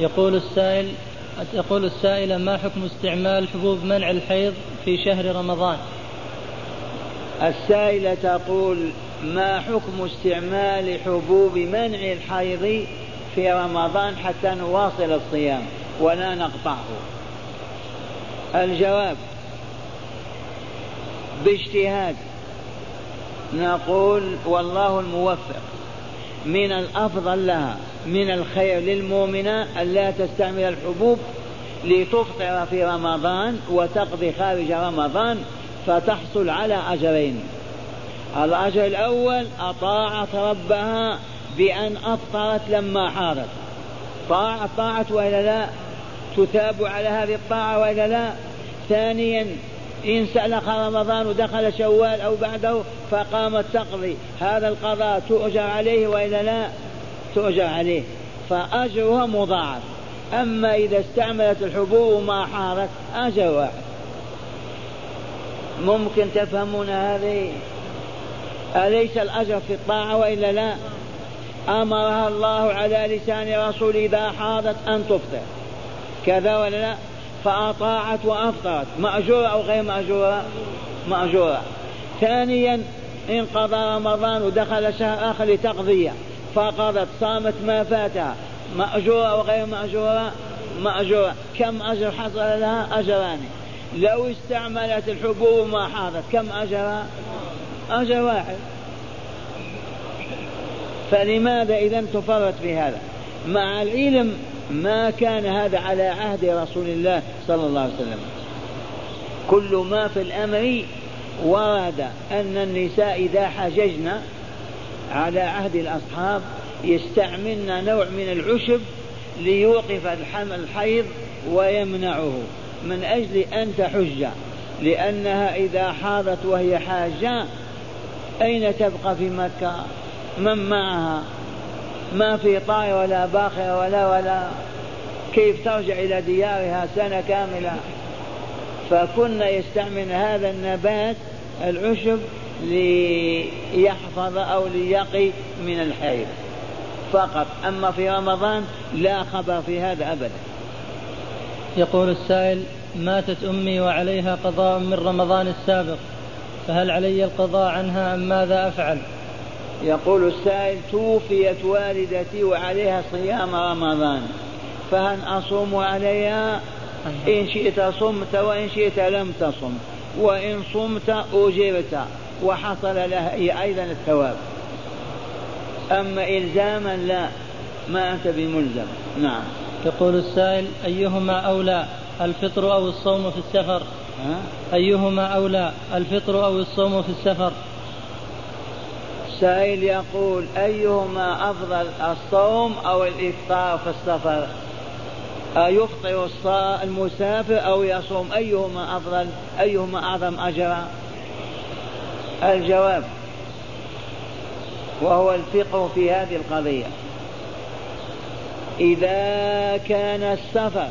يقول السائل: ما حكم استعمال حبوب منع الحيض في شهر رمضان؟ السائلة تقول: ما حكم استعمال حبوب منع الحيض في رمضان حتى نواصل الصيام ولا نقطعه؟ الجواب باجتهاد نقول والله الموفق، من الأفضل لها من الخير للمؤمنة ألا تستعمل الحبوب لتفطر في رمضان وتقضي خارج رمضان فتحصل على أجرين. الأجر الأول أطاعت ربها بأن أفطرت لما حاضت، طاعت وإلا لا؟ تثاب على هذه الطاعة وإلا لا؟ ثانيا إن سلخ رمضان ودخل شوال أو بعده فقامت تقضي، هذا القضاء تؤجر عليه وإلا لا؟ تؤجر عليه، فأجرها مضاعف. أما إذا استعملت الحبوب وما حارت أجر واحد. ممكن تفهمون هذه؟ أليس الأجر في الطاعة وإلا لا؟ أمرها الله على لسان رسول إذا حاضت أن تفطر كذا ولا لا؟ فأطاعت وأفطرت، مأجورة أو غير مأجورة؟ مأجورة. ثانيا إن قضى رمضان ودخل شهر آخر لتقضية فقضت صامت ما فاتها، مأجورة أو غير مأجورة؟ مأجورة. كم أجر حصل لها؟ أجران. لو استعملت الحبوب ما حاضت كم أجرها؟ أجر واحد. فلماذا إذن تفرط في هذا؟ مع العلم ما كان هذا على عهد رسول الله صلى الله عليه وسلم. كل ما في الأمر ورد أن النساء إذا حججن على عهد الأصحاب يستعملن نوع من العشب ليوقف الحيض ويمنعه من أجل أن تحج، لأنها إذا حاضت وهي حاجة أين تبقى في مكة؟ من معها؟ ما في طائر ولا باخر ولا كيف ترجع إلى ديارها سنة كاملة؟ فكنا يستعمل هذا النبات العشب ليحفظ أو ليقي من الحيض فقط. أما في رمضان لا خبر في هذا أبدا. يقول السائل: ماتت أمي وعليها قضاء من رمضان السابق، فهل علي القضاء عنها أم ماذا أفعل؟ يقول السائل: توفيت والدتي وعليها صيام رمضان، فهل أصوم عليها؟ إن شئت صمت وإن شئت لم تصم، وإن صمت أجرت وحصل لها أيضا الثواب. أما إلزاما لا، ما أنت بملزم. نعم. يقول السائل: أيهما أولى الفطر أو الصوم في السفر؟ أيهما أولى الفطر أو الصوم في السفر؟ السائل يقول: أيهما أفضل الصوم أو الإفطار في السفر؟ أيفطر المسافر أو يصوم؟ أيهما أفضل؟ أيهما أعظم أجرا؟ الجواب وهو الفقه في هذه القضية: إذا كان السفر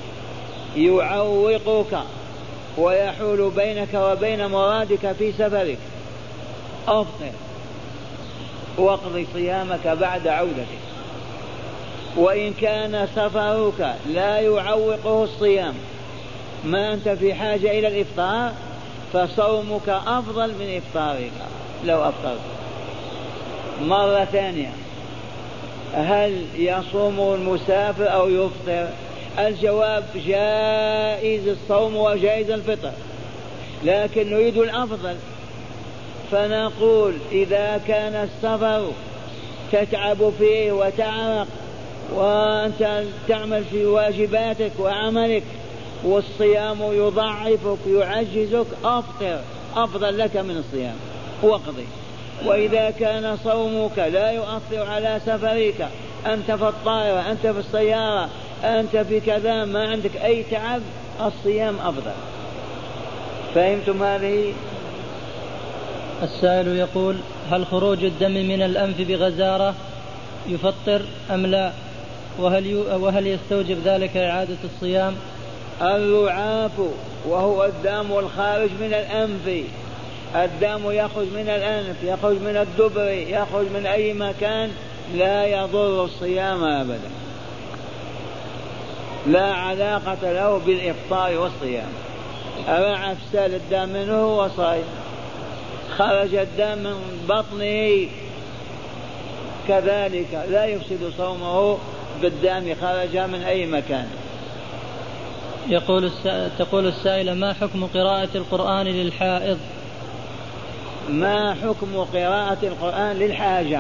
يعوقك ويحول بينك وبين مرادك في سفرك أفطر واقضي صيامك بعد عودتك. وإن كان سفرك لا يعوقه الصيام، ما أنت في حاجة إلى الإفطار، فصومك أفضل من إفطارك لو أفطرت. مرة ثانية: هل يصوم المسافر أو يفطر؟ الجواب: جائز الصوم وجائز الفطر، لكن نريد الأفضل. فنقول: إذا كان السفر تتعب فيه وتعرق وأنت تعمل في واجباتك وعملك والصيام يضعفك يعجزك، أفطر، أفضل لك من الصيام واقضي. وإذا كان صومك لا يؤثر على سفرك، أنت في الطائرة، أنت في السيارة، أنت في كذا، ما عندك أي تعب، الصيام أفضل. فهمتم هذه؟ السائل يقول: هل خروج الدم من الأنف بغزارة يفطر أم لا؟ وهل يستوجب ذلك إعادة الصيام؟ الرعاف وهو الدم الخارج من الأنف، الدم يخرج من الأنف، يخرج من الدبر، يخرج من أي مكان، لا يضر الصيام أبدا، لا علاقة له بالإفطار والصيام. الرعاف سال الدم منه وصايم. خرج الدم من بطنه كذلك لا يفسد صومه بالدم خرج من أي مكان. تقول السائلة: ما حكم قراءة القرآن للحائض؟ ما حكم قراءة القرآن للحاجة؟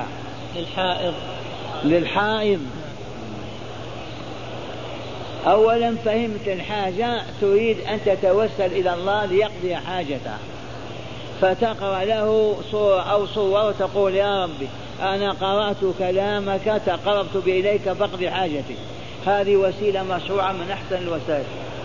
للحائض. أولا فهمت الحاجة تريد أن تتوسل إلى الله ليقضي حاجته، فتقرأ له صورة أو صورة وتقول: يا ربي أنا قرأت كلامك تقربت إليك فاقضي حاجتي. هذه وسيلة مشروعة من أحسن الوسائل،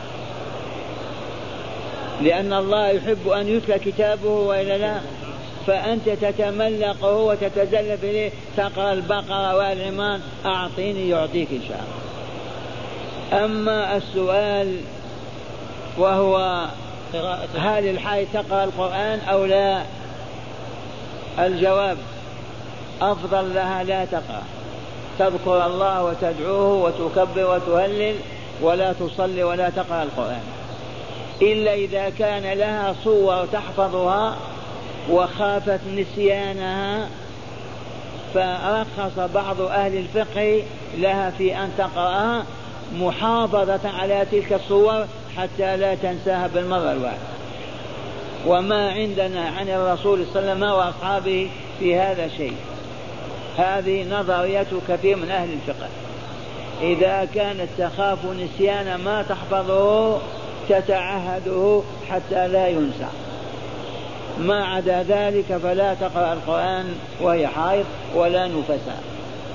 لأن الله يحب أن يتلى كتابه وإلا لا، فأنت تتملقه وتتزلف إليه تقرأ البقرة والعمران أعطيني يعطيك إن شاء الله. أما السؤال وهو هل الحائض تقرأ القرآن أو لا؟ الجواب: أفضل لها لا تقرأ، تذكر الله وتدعوه وتكبر وتهلل ولا تصلي ولا تقرأ القرآن، إلا إذا كان لها صور تحفظها وخافت نسيانها، فرخص بعض أهل الفقه لها في أن تقرأها محافظة على تلك الصور حتى لا تنساها بالمرة الواحدة. وما عندنا عن الرسول صلى الله عليه وسلم وأصحابه في هذا شيء. هذه نظرية كثير من أهل الفقه، إذا كانت تخاف نسيان ما تحفظه تتعهده حتى لا ينسى، ما عدا ذلك فلا تقرأ القرآن وهي حائض ولا نفساء.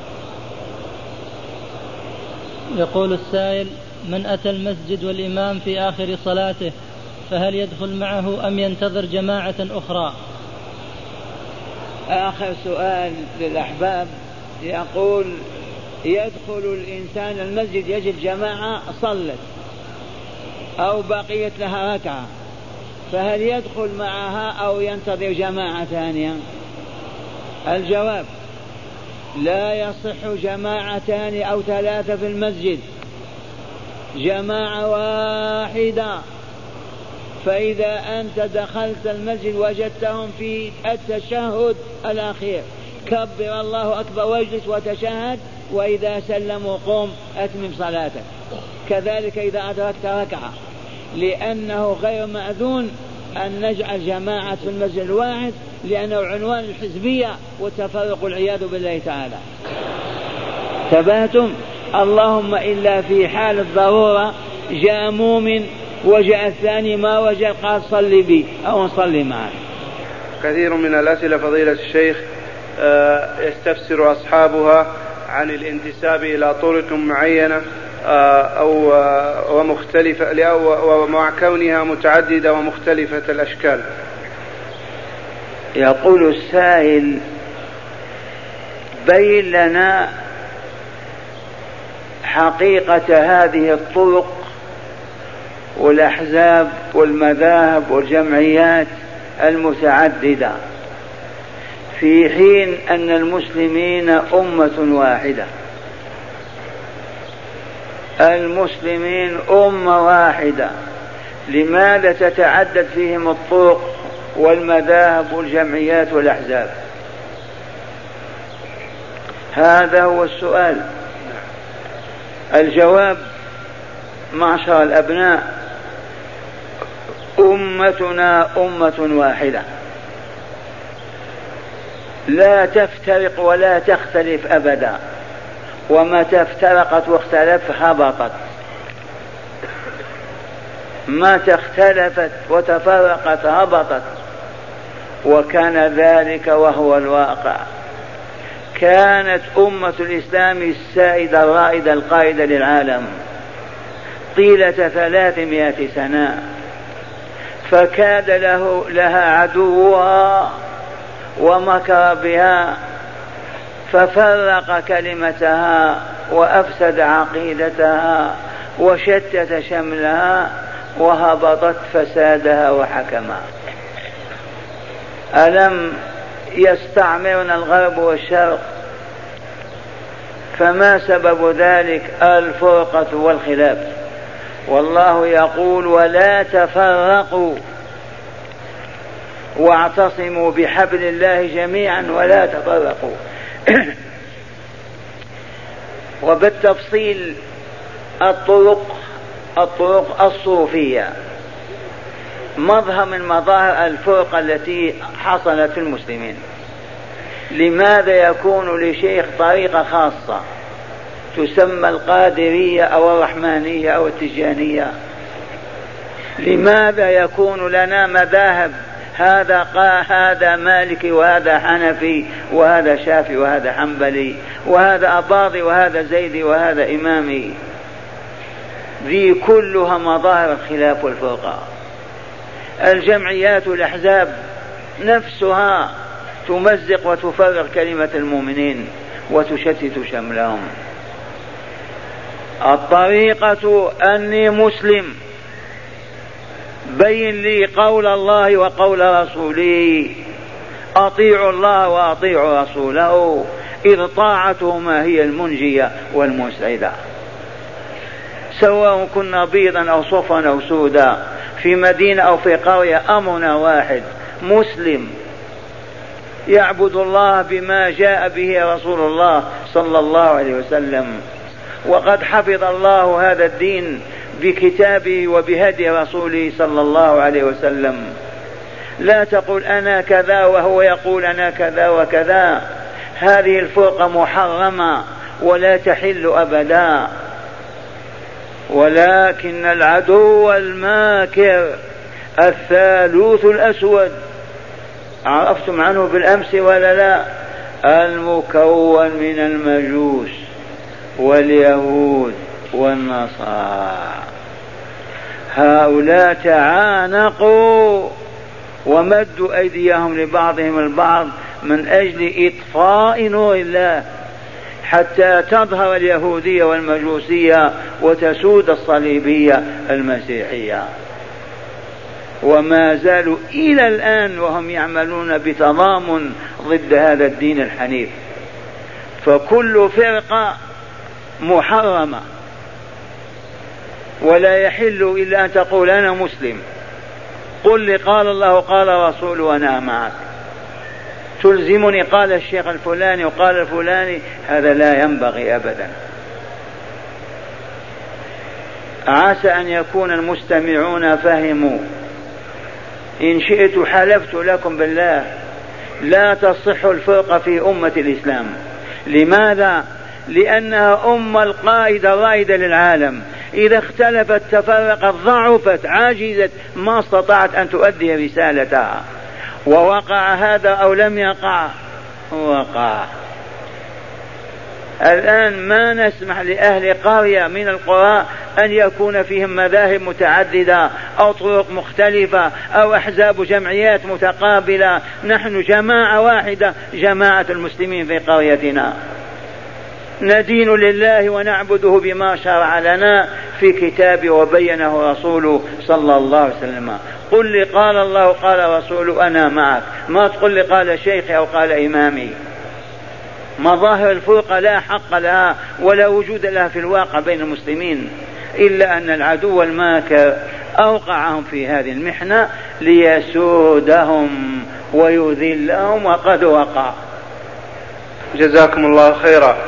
يقول السائل: من أتى المسجد والإمام في آخر صلاته فهل يدخل معه أم ينتظر جماعة أخرى؟ آخر سؤال للأحباب، يقول: يدخل الإنسان المسجد يجد جماعة صلت أو بقيت لها ركعة، فهل يدخل معها أو ينتظر جماعة ثانية؟ الجواب: لا يصح جماعتان أو ثلاثة في المسجد، جماعة واحدة. فإذا أنت دخلت المسجد وجدتهم في التشهد الأخير كبر الله أكبر واجلس وتشهد، وإذا سلموا قم أتمم صلاتك. كذلك إذا أدركت ركعة، لأنه غير مأذون أن نجعل جماعة في المسجد الواحد، لأنه عنوان الحزبية والتفرق والعياذ بالله تعالى. تباتم. اللهم إلا في حال الضرورة، جاء مؤمن وجاء الثاني ما وجاء قال صلي بي أو نصلي معك. كثير من الأسئلة فضيلة الشيخ يستفسر أصحابها عن الانتساب إلى طرق معينة أو ومختلفة، ومع كونها متعددة ومختلفة الأشكال. يقول السائل: بين لنا حقيقة هذه الطرق والأحزاب والمذاهب والجمعيات المتعددة، في حين أن المسلمين أمة واحدة. المسلمين أمة واحدة، لماذا تتعدد فيهم الطرق والمذاهب والجمعيات والأحزاب؟ هذا هو السؤال. الجواب: معشر الأبناء، أمتنا أمة واحدة لا تفترق ولا تختلف أبدا، ومتى افترقت واختلف هبطت، متى اختلفت وتفرقت هبطت، وكان ذلك وهو الواقع. كانت أمة الإسلام السائدة الرائدة القائدة للعالم طيلة 300 سنة، فكاد لها عدوها ومكر بها، ففرق كلمتها وأفسد عقيدتها وشتت شملها وهبطت فسادها وحكمها. ألم يستعمرنا الغرب والشرق؟ فما سبب ذلك؟ الفرقة والخلاف. والله يقول: ولا تفرقوا واعتصموا بحبل الله جميعا ولا تفرقوا. وبالتفصيل الطرق الصوفية مظهر من مظاهر الفرقة التي حصلت في المسلمين. لماذا يكون لشيخ طريقة خاصة تسمى القادرية أو الرحمانية أو التجانية؟ لماذا يكون لنا مذاهب، هذا مالكي وهذا حنفي وهذا شافعي وهذا حنبلي وهذا أباضي وهذا زيدي وهذا إمامي؟ ذي كلها مظاهر الخلاف والفرقة. الجمعيات والأحزاب نفسها تمزق وتفرق كلمة المؤمنين وتشتت شملهم. الطريقة أني مسلم، بين لي قول الله وقول رسوله، أطيعوا الله وأطيعوا رسوله، إذ طاعتهما هي المنجية والمسعدة. سواء كنا بيضا أو صفا أو سودا، في مدينة أو في قرية، أمرنا واحد، مسلم يعبد الله بما جاء به رسول الله صلى الله عليه وسلم. وقد حفظ الله هذا الدين بكتابه وبهدي رسوله صلى الله عليه وسلم. لا تقول أنا كذا وهو يقول أنا كذا وكذا، هذه الفرقة محرمة ولا تحل أبدا. ولكن العدو الماكر الثالوث الأسود، عرفتم عنه بالأمس ولا لا؟ المكون من المجوس واليهود والنصارى، هؤلاء تعانقوا ومدوا أيديهم لبعضهم البعض من أجل إطفاء نور الله، حتى تظهر اليهودية والمجوسية وتسود الصليبية المسيحية. وما زالوا إلى الآن وهم يعملون بتضامن ضد هذا الدين الحنيف. فكل فرقة محرمة، ولا يحل إلا أن تقول أنا مسلم، قل لي قال الله قال رسوله وأنا معك. تلزمني قال الشيخ الفلاني وقال الفلاني، هذا لا ينبغي أبدا. عسى أن يكون المستمعون فهموا. إن شئت حلفت لكم بالله لا تصح الفرقة في أمة الإسلام. لماذا؟ لأنها أمة القائدة الرائدة للعالم، إذا اختلفت تفرقت ضعفت عاجزت ما استطاعت أن تؤدي رسالتها. ووقع هذا أو لم يقع؟ وقع. الآن ما نسمح لأهل قرية من القرى أن يكون فيهم مذاهب متعددة أو طرق مختلفة أو أحزاب جمعيات متقابلة. نحن جماعة واحدة، جماعة المسلمين في قريتنا، ندين لله ونعبده بما شرع لنا في كتابه وبينه رسوله صلى الله عليه وسلم. قل لي قال الله قال رسوله أنا معك، ما تقول لي قال شيخي أو قال إمامي. مظاهر الفرقة لا حق لها ولا وجود لها في الواقع بين المسلمين، إلا أن العدو الماكر أوقعهم في هذه المحنة ليسودهم ويذلهم، وقد وقع. جزاكم الله خيرا.